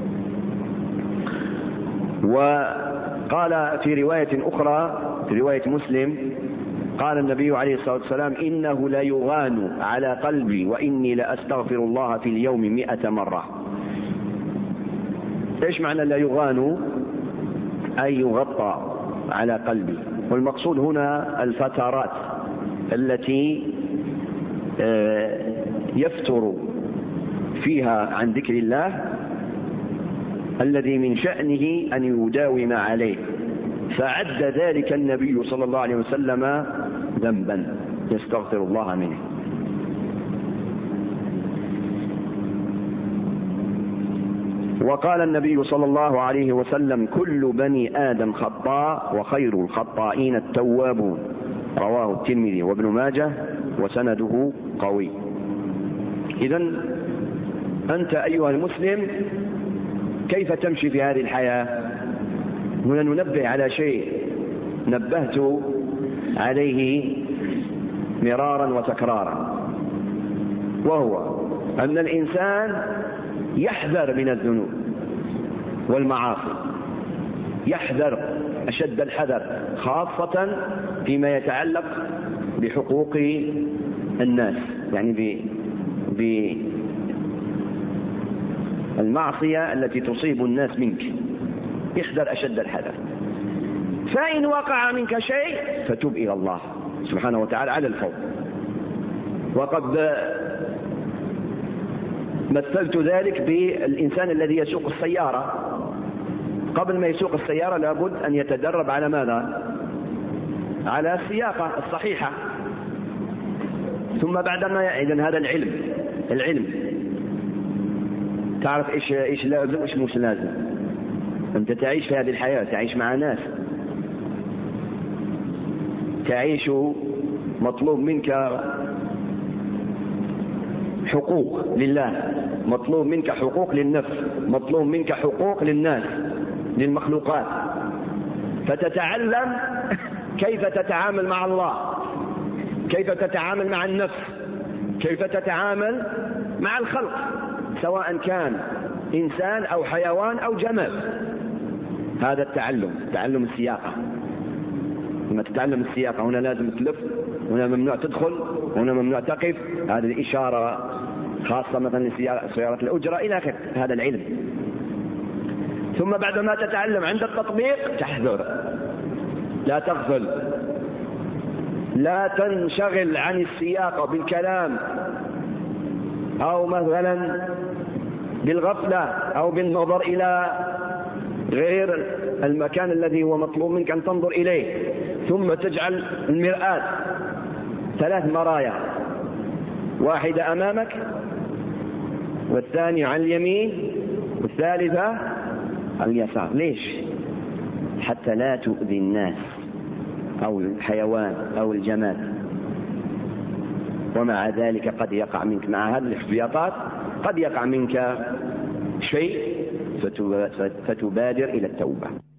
وقال في رواية أخرى، في رواية مسلم، قال النبي عليه الصلاة والسلام: إنه لا يغان على قلبي وإني لأستغفر الله في اليوم 100 مرة. إيش معنى لا يغان؟ أي يغطى على قلبي. والمقصود هنا الفترات التي يفتر فيها عن ذكر الله، الذي من شأنه أن يداوم عليه، فعد ذلك النبي صلى الله عليه وسلم ذنبا يستغفر الله منه. وقال النبي صلى الله عليه وسلم: كل بني آدم خطاء وخير الخطائين التوابون، رواه الترمذي وابن ماجه وسنده قوي. إذن أنت أيها المسلم كيف تمشي في هذه الحياة؟ هنا ننبه على شيء نبهت عليه مرارا وتكرارا، وهو أن الإنسان يحذر من الذنوب والمعاصي، يحذر أشد الحذر، خاصة فيما يتعلق بحقوق الناس، يعني بالمعصية التي تصيب الناس منك، احذر أشد الحذر. فإن وقع منك شيء فتب إلى الله سبحانه وتعالى على الفور. وقد مثلت ذلك بالإنسان الذي يسوق السيارة، قبل ما يسوق السيارة لابد أن يتدرب على ماذا؟ على السياقة الصحيحة. ثم بعدما إذن هذا العلم تعرف إيش لازم وإيش مش لازم. أنت تعيش في هذه الحياة، تعيش مع ناس، تعيش مطلوب منك حقوق لله، مطلوب منك حقوق للنفس، مطلوب منك حقوق للناس، للمخلوقات، فتتعلم كيف تتعامل مع الله، كيف تتعامل مع النفس، كيف تتعامل مع الخلق، سواء كان إنسان أو حيوان أو جماد. هذا تعلم السياقة. لما تتعلم السياقة هنا لازم تلف، هنا ممنوع تدخل، هنا ممنوع تقف، هذه الإشارة خاصة مثلا لسيارة الأجرة إلى آخره، هذا العلم. ثم بعدما تتعلم عند التطبيق تحذر، لا تغفل، لا تنشغل عن السياقة بالكلام أو مثلا بالغفلة أو بالنظر إلى غير المكان الذي هو مطلوب منك أن تنظر إليه. ثم تجعل المرآة 3 مرايا، واحدة أمامك، والثانية عن اليمين، والثالثة عن اليسار. ليش؟ حتى لا تؤذي الناس أو الحيوان أو الجماد. ومع ذلك قد يقع منك مع هذه الاحتياطات قد يقع منك شيء فتبادر إلى التوبة.